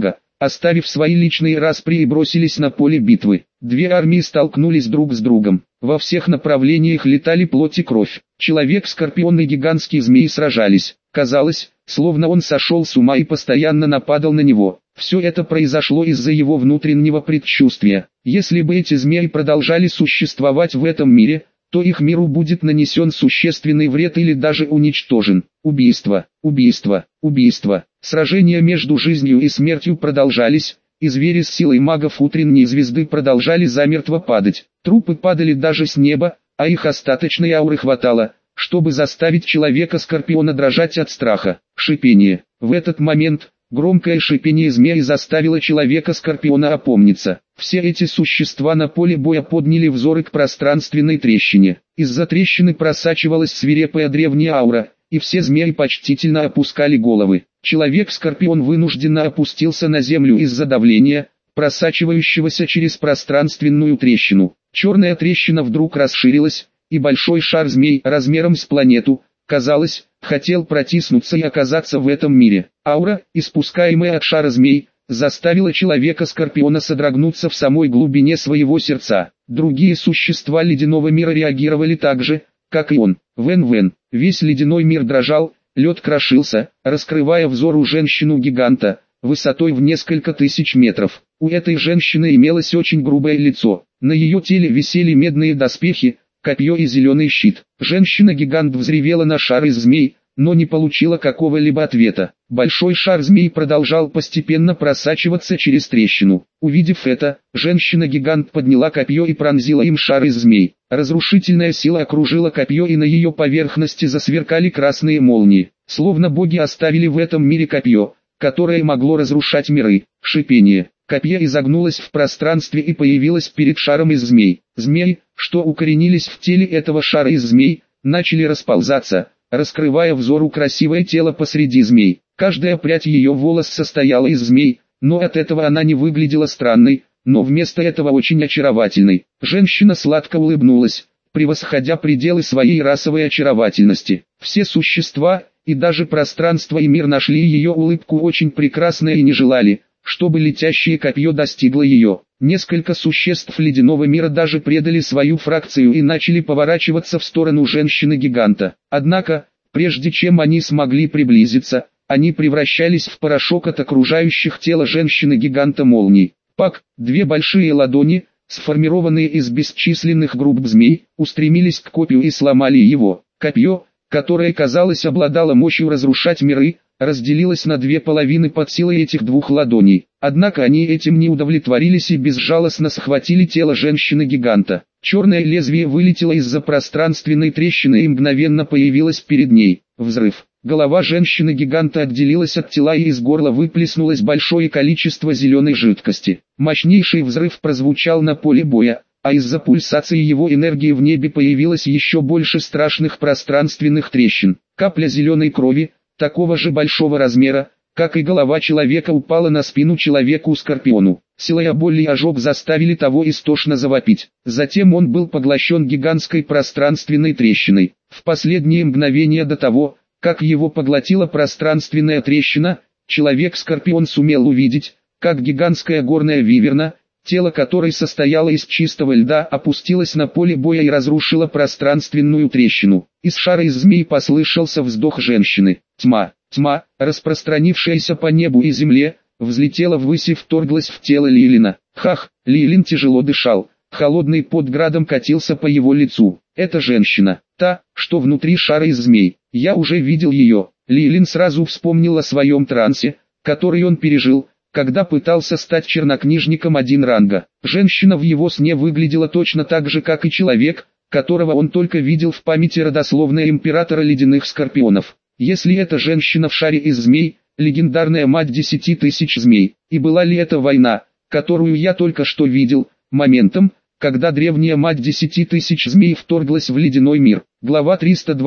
оставив свои личные распри и бросились на поле битвы. Две армии столкнулись друг с другом. Во всех направлениях летали плоть и кровь. Человек-скорпион и гигантские змеи сражались. Казалось, словно он сошел с ума и постоянно нападал на него. Все это произошло из-за его внутреннего предчувствия. Если бы эти змеи продолжали существовать в этом мире, то их миру будет нанесен существенный вред или даже уничтожен. Убийство, убийство, убийство. Сражения между жизнью и смертью продолжались, и звери с силой магов утренней звезды продолжали замертво падать. Трупы падали даже с неба, а их остаточной ауры хватало, чтобы заставить человека-скорпиона дрожать от страха. Шипение. В этот момент громкое шипение змеи заставило человека-скорпиона опомниться. Все эти существа на поле боя подняли взоры к пространственной трещине. Из-за трещины просачивалась свирепая древняя аура, и все змеи почтительно опускали головы. Человек-скорпион вынужденно опустился на землю из-за давления, просачивающегося через пространственную трещину. Черная трещина вдруг расширилась, и большой шар змей размером с планету, казалось, хотел протиснуться и оказаться в этом мире. Аура, испускаемая от шара змей, заставила человека-скорпиона содрогнуться в самой глубине своего сердца. Другие существа ледяного мира реагировали так же, как и он. Вен-вен, весь ледяной мир дрожал, лед крошился, раскрывая взору женщину-гиганта, высотой в несколько тысяч метров. У этой женщины имелось очень грубое лицо, на ее теле висели медные доспехи, копье и зеленый щит. Женщина-гигант взревела на шар из змей, но не получила какого-либо ответа. Большой шар змей продолжал постепенно просачиваться через трещину. Увидев это, женщина-гигант подняла копье и пронзила им шар из змей. Разрушительная сила окружила копье, и на ее поверхности засверкали красные молнии. Словно боги оставили в этом мире копье, которое могло разрушать миры. Шипение. Копье изогнулось в пространстве и появилось перед шаром из змей. Змеи, что укоренились в теле этого шара из змей, начали расползаться, раскрывая взору красивое тело посреди змей. Каждая прядь ее волос состояла из змей, но от этого она не выглядела странной, но вместо этого очень очаровательной. Женщина сладко улыбнулась, превосходя пределы своей расовой очаровательности. Все существа, и даже пространство и мир нашли ее улыбку очень прекрасной и не желали, чтобы летящее копье достигло ее. Несколько существ ледяного мира даже предали свою фракцию и начали поворачиваться в сторону женщины-гиганта. Однако, прежде чем они смогли приблизиться, они превращались в порошок от окружающих тело женщины-гиганта молний. Пак, две большие ладони, сформированные из бесчисленных групп змей, устремились к копью и сломали его. Копье, которое, казалось, обладало мощью разрушать миры, разделилось на две половины под силой этих двух ладоней. Однако они этим не удовлетворились и безжалостно схватили тело женщины-гиганта. Черное лезвие вылетело из-за пространственной трещины и мгновенно появилось перед ней. Взрыв. Голова женщины-гиганта отделилась от тела, и из горла выплеснулось большое количество зеленой жидкости. Мощнейший взрыв прозвучал на поле боя, а из-за пульсации его энергии в небе появилось еще больше страшных пространственных трещин. Капля зеленой крови, такого же большого размера, как и голова человека, упала на спину человеку-скорпиону. Сила боли и ожог заставили того истошно завопить. Затем он был поглощен гигантской пространственной трещиной. В последние мгновения до того, как его поглотила пространственная трещина, человек-скорпион сумел увидеть, как гигантская горная виверна, тело которой состояло из чистого льда, опустилось на поле боя и разрушило пространственную трещину. Из шара из змей послышался вздох женщины. Тьма, тьма, распространившаяся по небу и земле, взлетела ввысь и вторглась в тело Лилина. Хах, Лилин тяжело дышал, холодный пот градом катился по его лицу. Это женщина, та, что внутри шара из змей. Я уже видел ее. Лилин сразу вспомнил о своем трансе, который он пережил, когда пытался стать чернокнижником 1 ранга. Женщина в его сне выглядела точно так же, как и человек, которого он только видел в памяти родословной императора ледяных скорпионов. Если эта женщина в шаре из змей, легендарная мать 10 тысяч змей, и была ли это война, которую я только что видел, моментом, когда древняя мать 10 тысяч змей вторглась в ледяной мир. Глава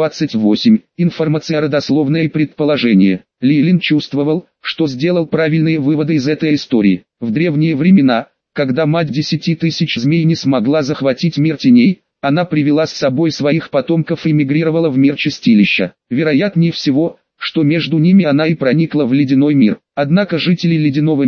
328. Информация родословная и предположение. Лилин чувствовал, что сделал правильные выводы из этой истории. В древние времена, когда мать 10 тысяч змей не смогла захватить мир теней, она привела с собой своих потомков и мигрировала в мир чистилища. Вероятнее всего, что между ними она и проникла в ледяной мир. Однако жители ледяного мира,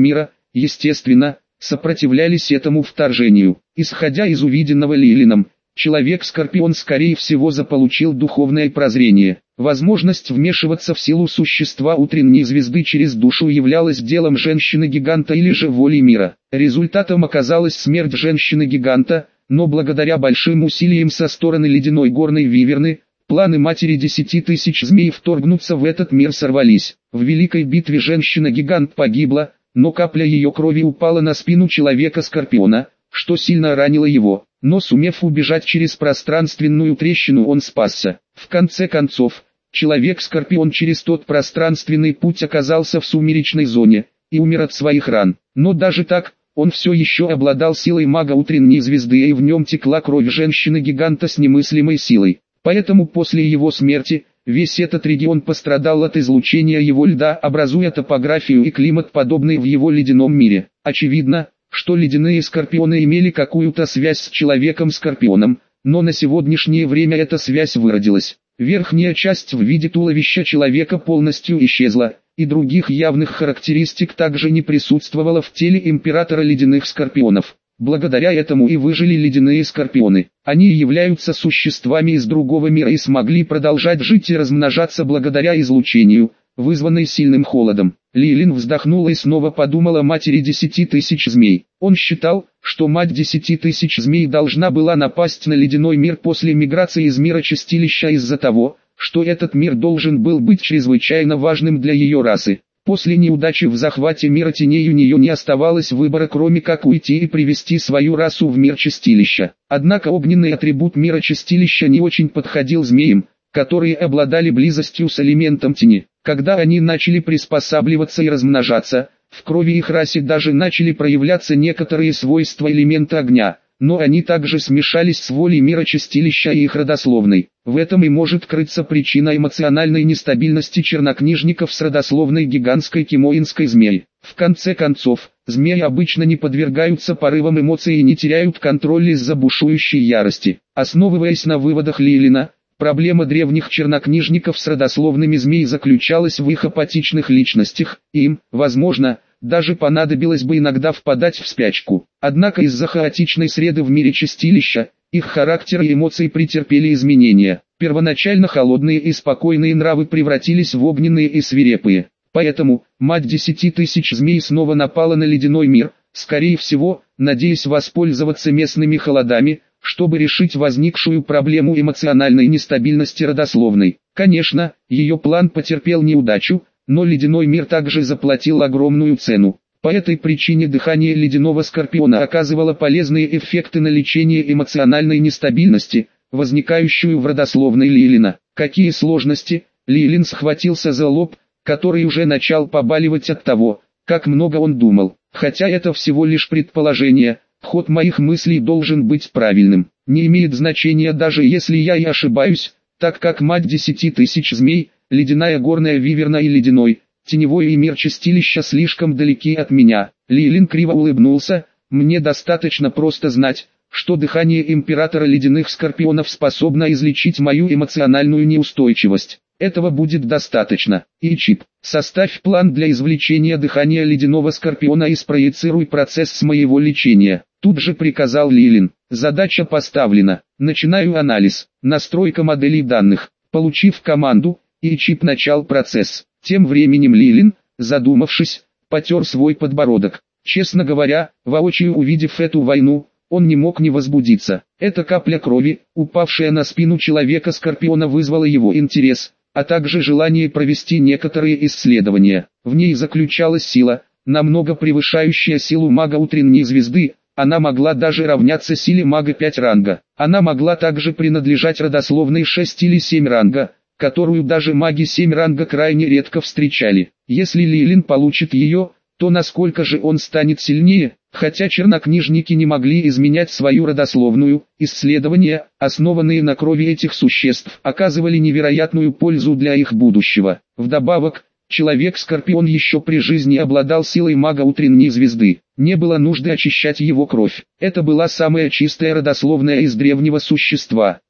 естественно, сопротивлялись этому вторжению. Исходя из увиденного Лилином, Человек-Скорпион скорее всего заполучил духовное прозрение. Возможность вмешиваться в силу существа утренней звезды через душу являлась делом женщины-гиганта или же волей мира. Результатом оказалась смерть женщины-гиганта, но благодаря большим усилиям со стороны ледяной горной виверны, планы матери 10 тысяч змей вторгнуться в этот мир сорвались. В великой битве женщина-гигант погибла, но капля ее крови упала на спину Человека-Скорпиона, что сильно ранило его, но сумев убежать через пространственную трещину, он спасся. В конце концов, Человек-Скорпион через тот пространственный путь оказался в сумеречной зоне и умер от своих ран. Но даже так, он все еще обладал силой мага утренней звезды, и в нем текла кровь женщины-гиганта с немыслимой силой. Поэтому после его смерти, весь этот регион пострадал от излучения его льда, образуя топографию и климат, подобный в его ледяном мире. Очевидно, что ледяные скорпионы имели какую-то связь с Человеком-Скорпионом, но на сегодняшнее время эта связь выродилась. Верхняя часть в виде туловища человека полностью исчезла, и других явных характеристик также не присутствовало в теле императора ледяных скорпионов. Благодаря этому и выжили ледяные скорпионы. Они являются существами из другого мира и смогли продолжать жить и размножаться благодаря излучению, вызванной сильным холодом. Лилин вздохнула и снова подумала о матери 10 тысяч змей. Он считал, что мать 10 тысяч змей должна была напасть на ледяной мир после миграции из мира чистилища из-за того, что этот мир должен был быть чрезвычайно важным для ее расы. После неудачи в захвате мира теней у нее не оставалось выбора, кроме как уйти и привести свою расу в мир чистилища. Однако огненный атрибут мира чистилища не очень подходил змеям, которые обладали близостью с элементом тени. Когда они начали приспосабливаться и размножаться, в крови их расе даже начали проявляться некоторые свойства элемента огня, но они также смешались с волей мира чистилища и их родословной. В этом и может крыться причина эмоциональной нестабильности чернокнижников с родословной гигантской кимоинской змеи. В конце концов, змеи обычно не подвергаются порывам эмоций и не теряют контроль из-за бушующей ярости. Основываясь на выводах Лилина, проблема древних чернокнижников с родословными змей заключалась в их апатичных личностях, и им, возможно, даже понадобилось бы иногда впадать в спячку. Однако из-за хаотичной среды в мире чистилища, их характер и эмоции претерпели изменения. Первоначально холодные и спокойные нравы превратились в огненные и свирепые. Поэтому, мать 10 тысяч змей снова напала на ледяной мир, скорее всего, надеясь воспользоваться местными холодами, чтобы решить возникшую проблему эмоциональной нестабильности родословной. Конечно, ее план потерпел неудачу, но ледяной мир также заплатил огромную цену. По этой причине дыхание ледяного скорпиона оказывало полезные эффекты на лечение эмоциональной нестабильности, возникающую в родословной Лилина. Какие сложности? Лилин схватился за лоб, который уже начал побаливать от того, как много он думал. Хотя это всего лишь предположение, ход моих мыслей должен быть правильным. Не имеет значения, даже если я и ошибаюсь, так как мать 10 тысяч змей, ледяная горная виверна и ледяной, теневой и мир чистилища слишком далеки от меня. Лилин криво улыбнулся. Мне достаточно просто знать, что дыхание императора ледяных скорпионов способно излечить мою эмоциональную неустойчивость. Этого будет достаточно. И Чип, составь план для извлечения дыхания ледяного скорпиона и спроецируй процесс с моего лечения. Тут же приказал Лилин. Задача поставлена. Начинаю анализ. Настройка моделей данных. Получив команду, и Чип начал процесс. Тем временем Лилин, задумавшись, потер свой подбородок. Честно говоря, воочию увидев эту войну, он не мог не возбудиться. Эта капля крови, упавшая на спину Человека-Скорпиона, вызвала его интерес, а также желание провести некоторые исследования. В ней заключалась сила, намного превышающая силу мага утренней звезды. Она могла даже равняться силе мага 5 ранга. Она могла также принадлежать родословной 6 или 7 ранга, которую даже маги 7 ранга крайне редко встречали. Если Лилин получит ее, то насколько же он станет сильнее? Хотя чернокнижники не могли изменять свою родословную, исследования, основанные на крови этих существ, оказывали невероятную пользу для их будущего. Вдобавок, Человек-Скорпион еще при жизни обладал силой мага утренней звезды. Не было нужды очищать его кровь. Это была самая чистая родословная из древнего существа.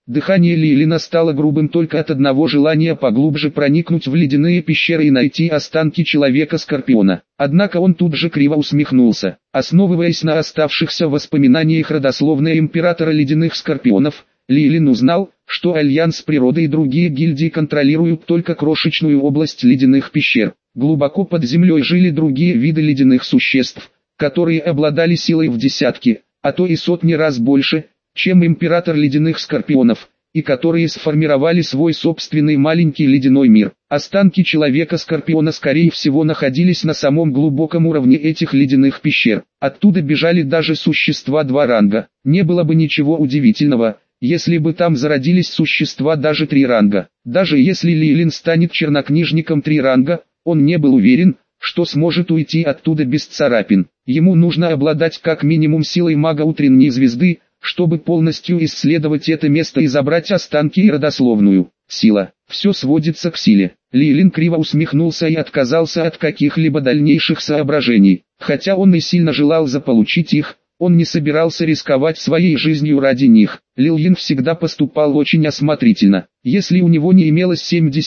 Дыхание Лилина стало грубым только от одного желания поглубже проникнуть в ледяные пещеры и найти останки Человека-Скорпиона. Однако он тут же криво усмехнулся. Основываясь на оставшихся воспоминаниях родословной императора ледяных скорпионов, Лилин узнал, что Альянс Природы и другие гильдии контролируют только крошечную область ледяных пещер. Глубоко под землей жили другие виды ледяных существ, которые обладали силой в десятки, а то и сотни раз больше, чем император ледяных скорпионов, и которые сформировали свой собственный маленький ледяной мир. Останки Человека-Скорпиона скорее всего находились на самом глубоком уровне этих ледяных пещер. Оттуда бежали даже существа 2 ранга. Не было бы ничего удивительного, если бы там зародились существа даже 3 ранга. Даже если Лилин станет чернокнижником 3 ранга, он не был уверен, что сможет уйти оттуда без царапин. Ему нужно обладать как минимум силой мага утренней звезды, чтобы полностью исследовать это место и забрать останки и родословную. Сила. Все сводится к силе. Лилин криво усмехнулся и отказался от каких-либо дальнейших соображений. Хотя он и сильно желал заполучить их, он не собирался рисковать своей жизнью ради них. Лилин всегда поступал очень осмотрительно. Если у него не имелось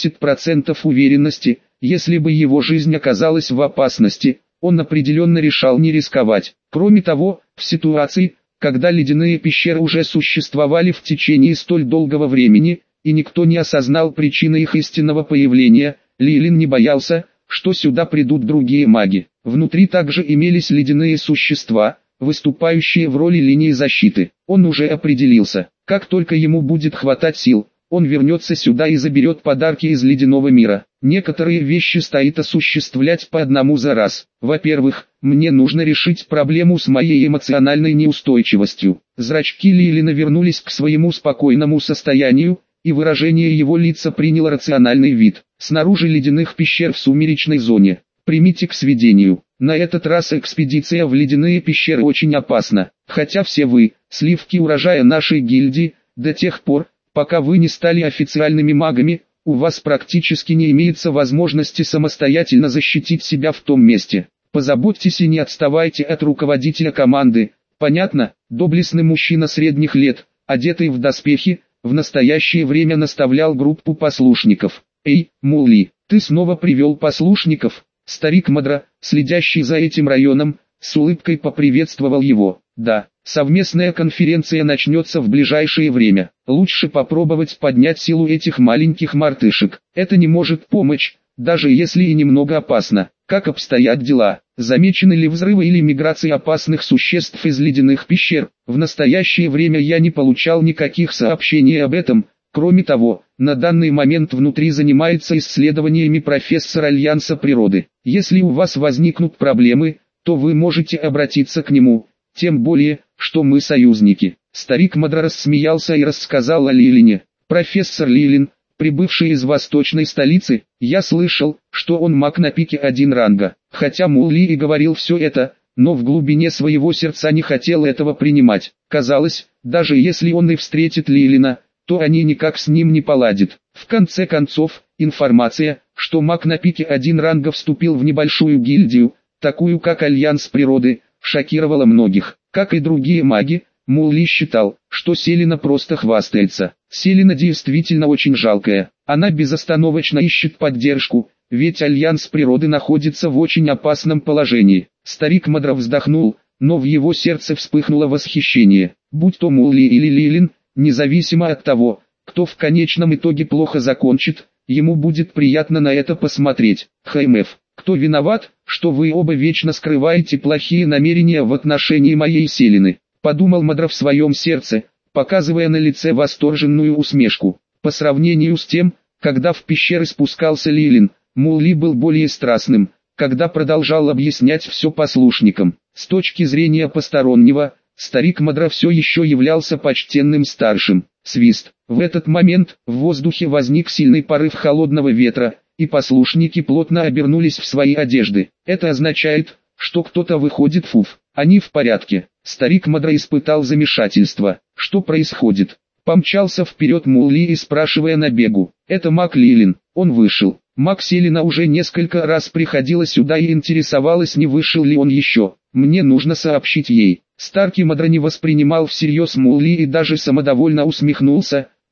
70% уверенности, если бы его жизнь оказалась в опасности, он определенно решал не рисковать. Кроме того, в ситуации, когда ледяные пещеры уже существовали в течение столь долгого времени, и никто не осознал причины их истинного появления, Лилин не боялся, что сюда придут другие маги. Внутри также имелись ледяные существа, выступающие в роли линии защиты. Он уже определился, как только ему будет хватать сил, он вернется сюда и заберет подарки из ледяного мира. Некоторые вещи стоит осуществлять по одному за раз. Во-первых, мне нужно решить проблему с моей эмоциональной неустойчивостью. Зрачки Лилина вернулись к своему спокойному состоянию, и выражение его лица приняло рациональный вид. Снаружи ледяных пещер в сумеречной зоне. Примите к сведению, на этот раз экспедиция в ледяные пещеры очень опасна. Хотя все вы, сливки урожая нашей гильдии, до тех пор, пока вы не стали официальными магами, у вас практически не имеется возможности самостоятельно защитить себя в том месте. Позаботьтесь и не отставайте от руководителя команды. Понятно? Доблестный мужчина средних лет, одетый в доспехи, в настоящее время наставлял группу послушников. «Эй, Мулли, ты снова привел послушников?» Старик Мадра, следящий за этим районом, с улыбкой поприветствовал его. «Да, совместная конференция начнется в ближайшее время. Лучше попробовать поднять силу этих маленьких мартышек. Это не может помочь, даже если и немного опасно. Как обстоят дела? Замечены ли взрывы или миграции опасных существ из ледяных пещер? В настоящее время я не получал никаких сообщений об этом». Кроме того, на данный момент внутри занимается исследованиями профессор Альянса Природы. Если у вас возникнут проблемы, то вы можете обратиться к нему, тем более, что мы союзники. Старик Мадра рассмеялся и рассказал о Лилине. Профессор Лилин, прибывший из восточной столицы, я слышал, что он маг на пике 1 ранга. Хотя Мулли и говорил все это, но в глубине своего сердца не хотел этого принимать. Казалось, даже если он и встретит Лилина, то они никак с ним не поладят. В конце концов, информация, что маг на пике 1 ранга вступил в небольшую гильдию, такую как Альянс Природы, шокировала многих. Как и другие маги, Мулли считал, что Селена просто хвастается. Селена действительно очень жалкая. Она безостановочно ищет поддержку, ведь Альянс Природы находится в очень опасном положении. Старик Мадра вздохнул, но в его сердце вспыхнуло восхищение. Будь то Мулли или Лилин, независимо от того, кто в конечном итоге плохо закончит, ему будет приятно на это посмотреть. ХМФ, кто виноват, что вы оба вечно скрываете плохие намерения в отношении моей Селены? Подумал Мадра в своем сердце, показывая на лице восторженную усмешку. По сравнению с тем, когда в пещеры спускался Лилин, Мулли был более страстным, когда продолжал объяснять все послушникам. С точки зрения постороннего, старик Мадра все еще являлся почтенным старшим. Свист. В этот момент в воздухе возник сильный порыв холодного ветра, и послушники плотно обернулись в свои одежды. Это означает, что кто-то выходит. Фуф, они в порядке. Старик Мадра испытал замешательство. Что происходит? Помчался вперед Мулли и спрашивая на бегу. Это маг Лилин. Он вышел. Маг Селена уже несколько раз приходила сюда и интересовалась, не вышел ли он еще. Мне нужно сообщить ей. Старки Мадра не воспринимал всерьез Мулли и даже самодовольно усмехнулся,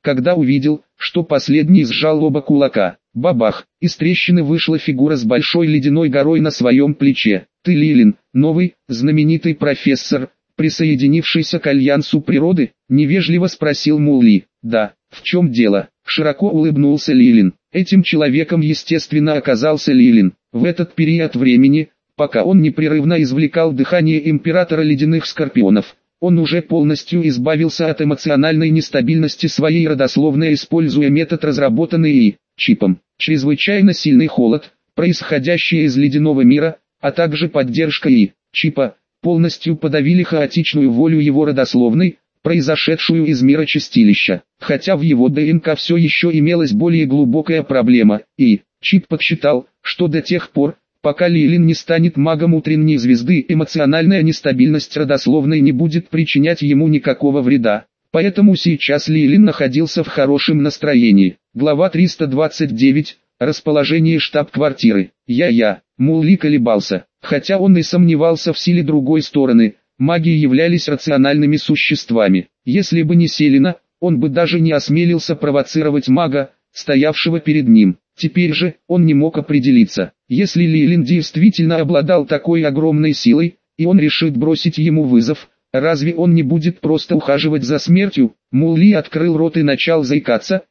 когда увидел, что последний сжал оба кулака. Бабах! Из трещины вышла фигура с большой ледяной горой на своем плече. «Ты Лилин, новый, знаменитый профессор, присоединившийся к Альянсу природы?» — невежливо спросил Мулли. «Да, в чем дело?» — широко улыбнулся Лилин. Этим человеком естественно оказался Лилин. В этот период времени, пока он непрерывно извлекал дыхание императора ледяных скорпионов, он уже полностью избавился от эмоциональной нестабильности своей родословной, используя метод, разработанный И-чипом. Чрезвычайно сильный холод, происходящий из ледяного мира, а также поддержка И-чипа, полностью подавили хаотичную волю его родословной, произошедшую из мира чистилища. Хотя в его ДНК все еще имелась более глубокая проблема, И-чип подсчитал, что до тех пор, пока Лилин не станет магом утренней звезды, эмоциональная нестабильность родословной не будет причинять ему никакого вреда. Поэтому сейчас Лилин находился в хорошем настроении. Глава 329. Расположение штаб-квартиры. Мулли колебался. Хотя он и сомневался в силе другой стороны, маги являлись рациональными существами. Если бы не Селена, он бы даже не осмелился провоцировать мага, стоявшего перед ним. Теперь же, он не мог определиться. Если Лилин действительно обладал такой огромной силой, и он решит бросить ему вызов, разве он не будет просто ухаживать за смертью? Мулли открыл рот и начал заикаться.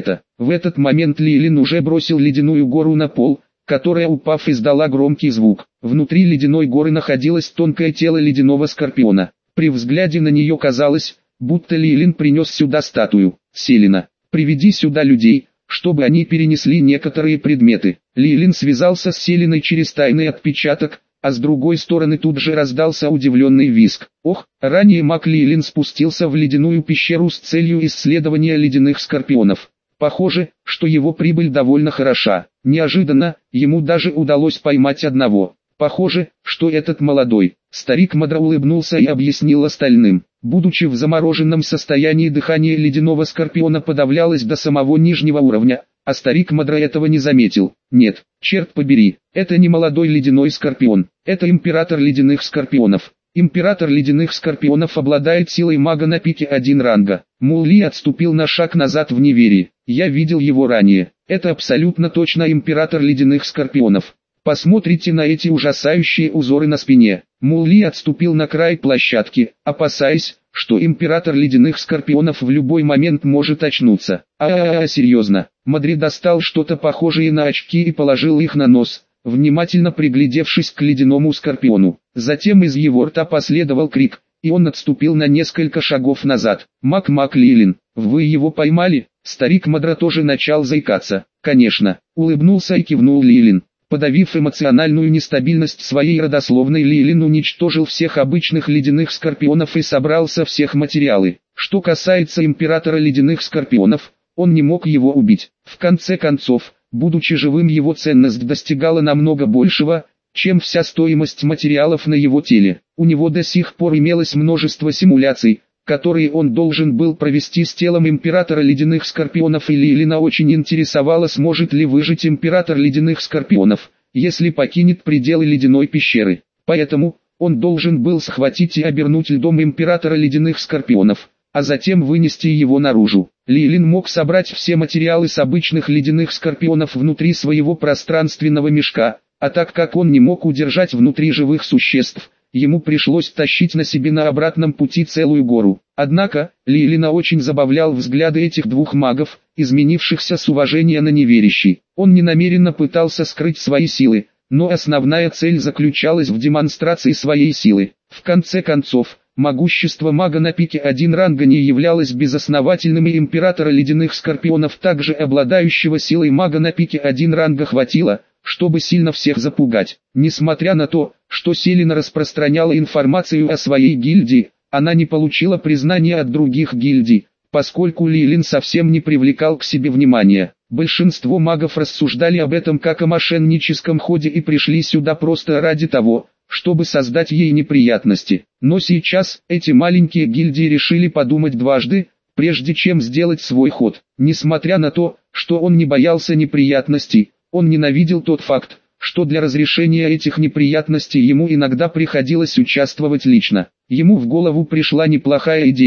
В этот момент Лилин уже бросил ледяную гору на пол, которая, упав, издала громкий звук. Внутри ледяной горы находилось тонкое тело ледяного скорпиона. При взгляде на нее казалось, будто Лилин принес сюда статую. «Селена, приведи сюда людей, чтобы они перенесли некоторые предметы». Лилин связался с Селеной через тайный отпечаток, а с другой стороны тут же раздался удивленный визг. Ранее маг Лилин спустился в ледяную пещеру с целью исследования ледяных скорпионов. Похоже, что его прибыль довольно хороша. Неожиданно, ему даже удалось поймать одного. Похоже, что этот молодой. Старик Мадра улыбнулся и объяснил остальным. Будучи в замороженном состоянии, дыхание ледяного скорпиона подавлялось до самого нижнего уровня, а старик Мадра этого не заметил. Нет, черт побери, это не молодой ледяной скорпион, это император ледяных скорпионов. Император ледяных скорпионов обладает силой мага на пике 1 ранга. Мулли отступил на шаг назад в неверии. Я видел его ранее. Это абсолютно точно император ледяных скорпионов. Посмотрите на эти ужасающие узоры на спине. Мулли отступил на край площадки, опасаясь, что император ледяных скорпионов в любой момент может очнуться. Серьезно. Мадри достал что-то похожее на очки и положил их на нос, внимательно приглядевшись к ледяному скорпиону. Затем из его рта последовал крик, и он отступил на несколько шагов назад. «Мак Лилин, вы его поймали?» Старик Мадра тоже начал заикаться. «Конечно», — улыбнулся и кивнул Лилин. Подавив эмоциональную нестабильность своей родословной, Лилин уничтожил всех обычных ледяных скорпионов и собрал со всех материалы. Что касается императора ледяных скорпионов, он не мог его убить. В конце концов, будучи живым, его ценность достигала намного большего, чем вся стоимость материалов на его теле. У него до сих пор имелось множество симуляций, которые он должен был провести с телом императора ледяных скорпионов, и Лилина очень интересовало, сможет ли выжить император ледяных скорпионов, если покинет пределы ледяной пещеры. Поэтому, он должен был схватить и обернуть льдом императора ледяных скорпионов, а затем вынести его наружу. Лилин мог собрать все материалы с обычных ледяных скорпионов внутри своего пространственного мешка, а так как он не мог удержать внутри живых существ, ему пришлось тащить на себе на обратном пути целую гору. Однако, Лилина очень забавлял взгляды этих двух магов, изменившихся с уважения на неверящий. Он ненамеренно пытался скрыть свои силы, но основная цель заключалась в демонстрации своей силы. В конце концов, могущество мага на пике 1 ранга не являлось безосновательным, и императора ледяных скорпионов, также обладающего силой мага на пике 1 ранга, хватило, чтобы сильно всех запугать. Несмотря на то, что Селена распространяла информацию о своей гильдии, она не получила признания от других гильдий, поскольку Лилин совсем не привлекал к себе внимания. Большинство магов рассуждали об этом как о мошенническом ходе и пришли сюда просто ради того, чтобы создать ей неприятности. Но сейчас эти маленькие гильдии решили подумать дважды, прежде чем сделать свой ход. Несмотря на то, что он не боялся неприятностей, он ненавидел тот факт, что для разрешения этих неприятностей ему иногда приходилось участвовать лично. Ему в голову пришла неплохая идея,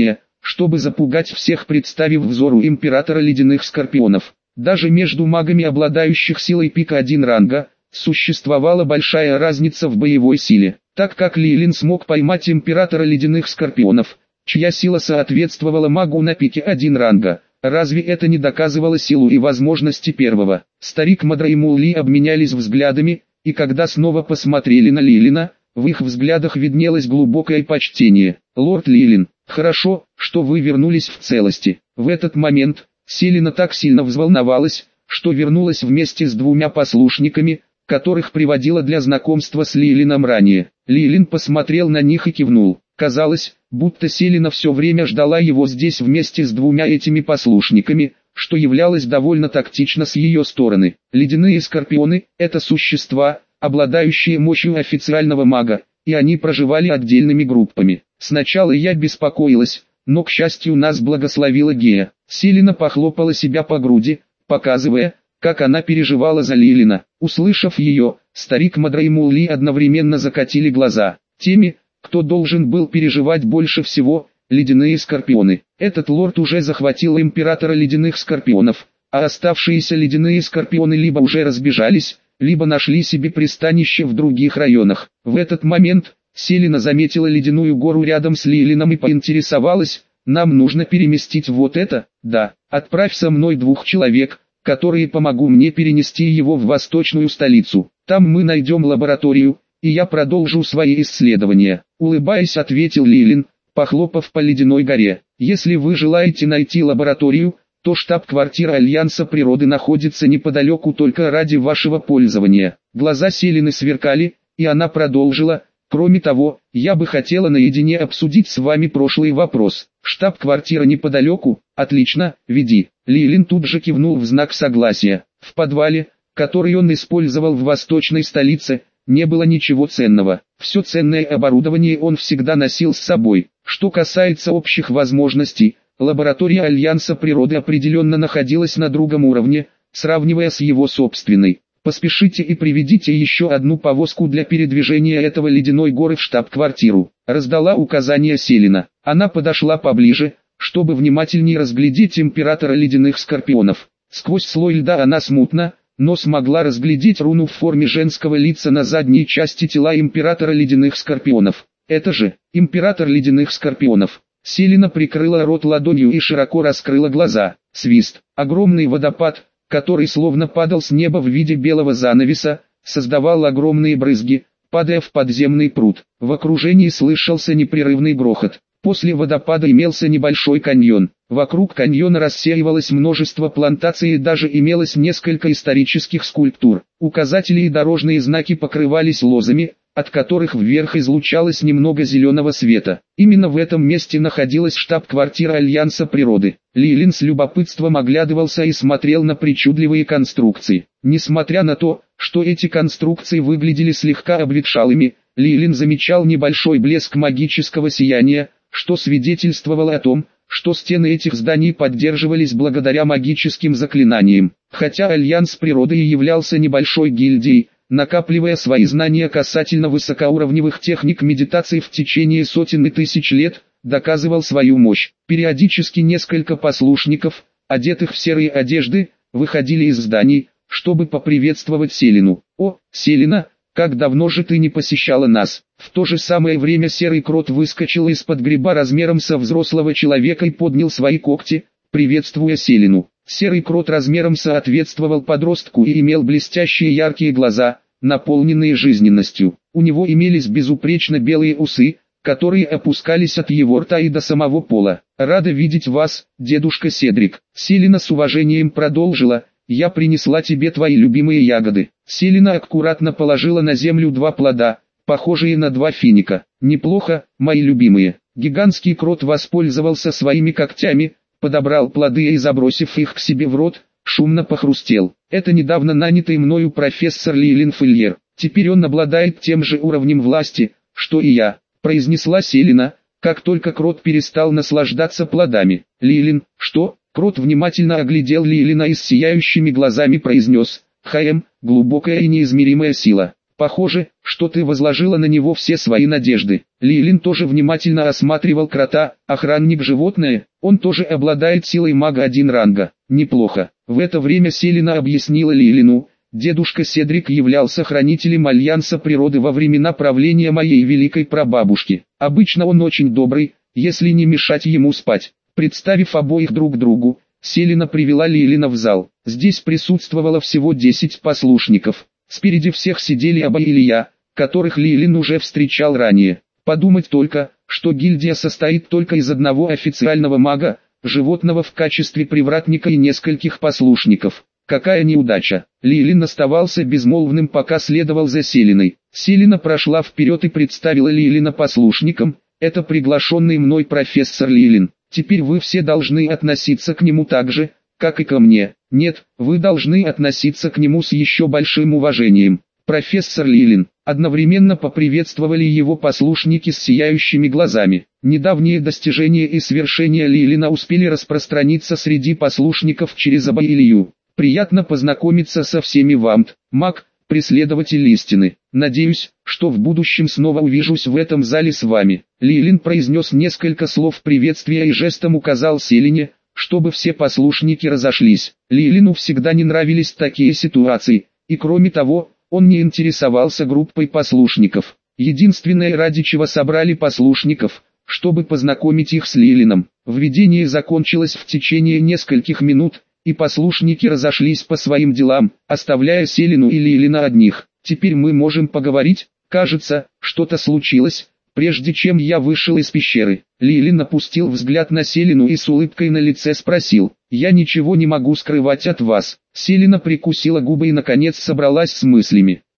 чтобы запугать всех, представив взору императора ледяных скорпионов. Даже между магами, обладающих силой пика 1 ранга, существовала большая разница в боевой силе, так как Лилин смог поймать императора ледяных скорпионов, чья сила соответствовала магу на пике 1 ранга. Разве это не доказывало силу и возможности первого? Старик Мадра и Мулли обменялись взглядами, и когда снова посмотрели на Лилина, в их взглядах виднелось глубокое почтение. «Лорд Лилин, хорошо, что вы вернулись в целости». В этот момент Селина так сильно взволновалась, что вернулась вместе с 2 послушниками, которых приводила для знакомства с Лилином ранее. Лилин посмотрел на них и кивнул. Казалось, будто Селина все время ждала его здесь вместе с 2 этими послушниками, что являлось довольно тактично с ее стороны. Ледяные скорпионы – это существа, обладающие мощью официального мага, и они проживали отдельными группами. Сначала я беспокоилась, но к счастью нас благословила Гея. Селина похлопала себя по груди, показывая, как она переживала за Лилина. Услышав ее, старик Мадра и Мулли одновременно закатили глаза. Теми, кто должен был переживать больше всего, ледяные скорпионы. Этот лорд уже захватил императора ледяных скорпионов, а оставшиеся ледяные скорпионы либо уже разбежались, либо нашли себе пристанище в других районах. В этот момент Селина заметила ледяную гору рядом с Лилином и поинтересовалась: «Нам нужно переместить вот это?» «Да, отправь со мной 2 человек, которые помогут мне перенести его в восточную столицу. Там мы найдем лабораторию, и я продолжу свои исследования», — улыбаясь, ответил Лилин, похлопав по ледяной горе. «Если вы желаете найти лабораторию, то штаб-квартира Альянса природы находится неподалеку только ради вашего пользования». Глаза Селины сверкали, и она продолжила: «Кроме того, я бы хотела наедине обсудить с вами прошлый вопрос. Штаб-квартира неподалеку? Отлично, веди». Лилин тут же кивнул в знак согласия. В подвале, который он использовал в восточной столице, не было ничего ценного. Все ценное оборудование он всегда носил с собой. Что касается общих возможностей, лаборатория Альянса природы определенно находилась на другом уровне, сравнивая с его собственной. «Поспешите и приведите еще 1 повозку для передвижения этого ледяной горы в штаб-квартиру», — раздала указание Селина. Она подошла поближе, чтобы внимательнее разглядеть императора ледяных скорпионов. Сквозь слой льда она смутно, но смогла разглядеть руну в форме женского лица на задней части тела императора ледяных скорпионов. «Это же император ледяных скорпионов». Селина прикрыла рот ладонью и широко раскрыла глаза. Свист. Огромный водопад, который словно падал с неба в виде белого занавеса, создавал огромные брызги, падая в подземный пруд. В окружении слышался непрерывный грохот. После водопада имелся небольшой каньон. Вокруг каньона рассеивалось множество плантаций и даже имелось несколько исторических скульптур. Указатели и дорожные знаки покрывались лозами, от которых вверх излучалось немного зеленого света. Именно в этом месте находилась штаб-квартира Альянса природы. Лилин с любопытством оглядывался и смотрел на причудливые конструкции. Несмотря на то, что эти конструкции выглядели слегка обветшалыми, Лилин замечал небольшой блеск магического сияния, что свидетельствовало о том, что стены этих зданий поддерживались благодаря магическим заклинаниям. Хотя Альянс природы и являлся небольшой гильдией, накапливая свои знания касательно высокоуровневых техник медитации в течение сотен и тысяч лет, доказывал свою мощь. Периодически несколько послушников, одетых в серые одежды, выходили из зданий, чтобы поприветствовать Селину. «О, Селина, как давно же ты не посещала нас?» В то же самое время серый крот выскочил из-под гриба размером со взрослого человека и поднял свои когти, приветствуя Селину. Серый крот размером соответствовал подростку и имел блестящие яркие глаза, наполненные жизненностью. У него имелись безупречно белые усы, которые опускались от его рта и до самого пола. «Рада видеть вас, дедушка Седрик». Селина с уважением продолжила: «Я принесла тебе твои любимые ягоды». Селина аккуратно положила на землю 2 плода, похожие на 2 финика. «Неплохо, мои любимые». Гигантский крот воспользовался своими когтями, подобрал плоды и, забросив их к себе в рот, шумно похрустел. «Это недавно нанятый мною профессор Лилин Фильер. Теперь он обладает тем же уровнем власти, что и я», — произнесла Селина, как только крот перестал наслаждаться плодами. «Лилин, что?» Крот внимательно оглядел Лилина и с сияющими глазами произнес: «Хаем, глубокая и неизмеримая сила». Похоже, что ты возложила на него все свои надежды. Лилин тоже внимательно осматривал крота. Охранник животное, он тоже обладает силой мага 1 ранга. Неплохо. В это время Селена объяснила Лилину: дедушка Седрик являлся хранителем Альянса природы во времена правления моей великой прабабушки. Обычно он очень добрый, если не мешать ему спать. Представив обоих друг другу, Селена привела Лилина в зал. Здесь присутствовало всего 10 послушников. Спереди всех сидели Аба и Илья, которых Лилин уже встречал ранее. Подумать только, что гильдия состоит только из одного официального мага, животного в качестве привратника и нескольких послушников. Какая неудача. Лилин оставался безмолвным, пока следовал за Селеной. Селена прошла вперед и представила Лилина послушникам: это приглашенный мной профессор Лилин. Теперь вы все должны относиться к нему так же, как и ко мне. Нет, вы должны относиться к нему с еще большим уважением. Профессор Лилин. Одновременно поприветствовали его послушники с сияющими глазами. Недавние достижения и свершения Лилина успели распространиться среди послушников через Аба и Илью. Приятно познакомиться со всеми вам, маг, преследователь истины. Надеюсь, что в будущем снова увижусь в этом зале с вами. Лилин произнес несколько слов приветствия и жестом указал Селене, чтобы все послушники разошлись. Лилину всегда не нравились такие ситуации, и кроме того, он не интересовался группой послушников. Единственное, ради чего собрали послушников, чтобы познакомить их с Лилином. Введение закончилось в течение нескольких минут, и послушники разошлись по своим делам, оставляя Селену и Лилина одних. Теперь мы можем поговорить. Кажется, что-то случилось, прежде чем я вышел из пещеры. Лилин опустил взгляд на Селену и с улыбкой на лице спросил: я ничего не могу скрывать от вас. Селена прикусила губы и наконец собралась с мыслями.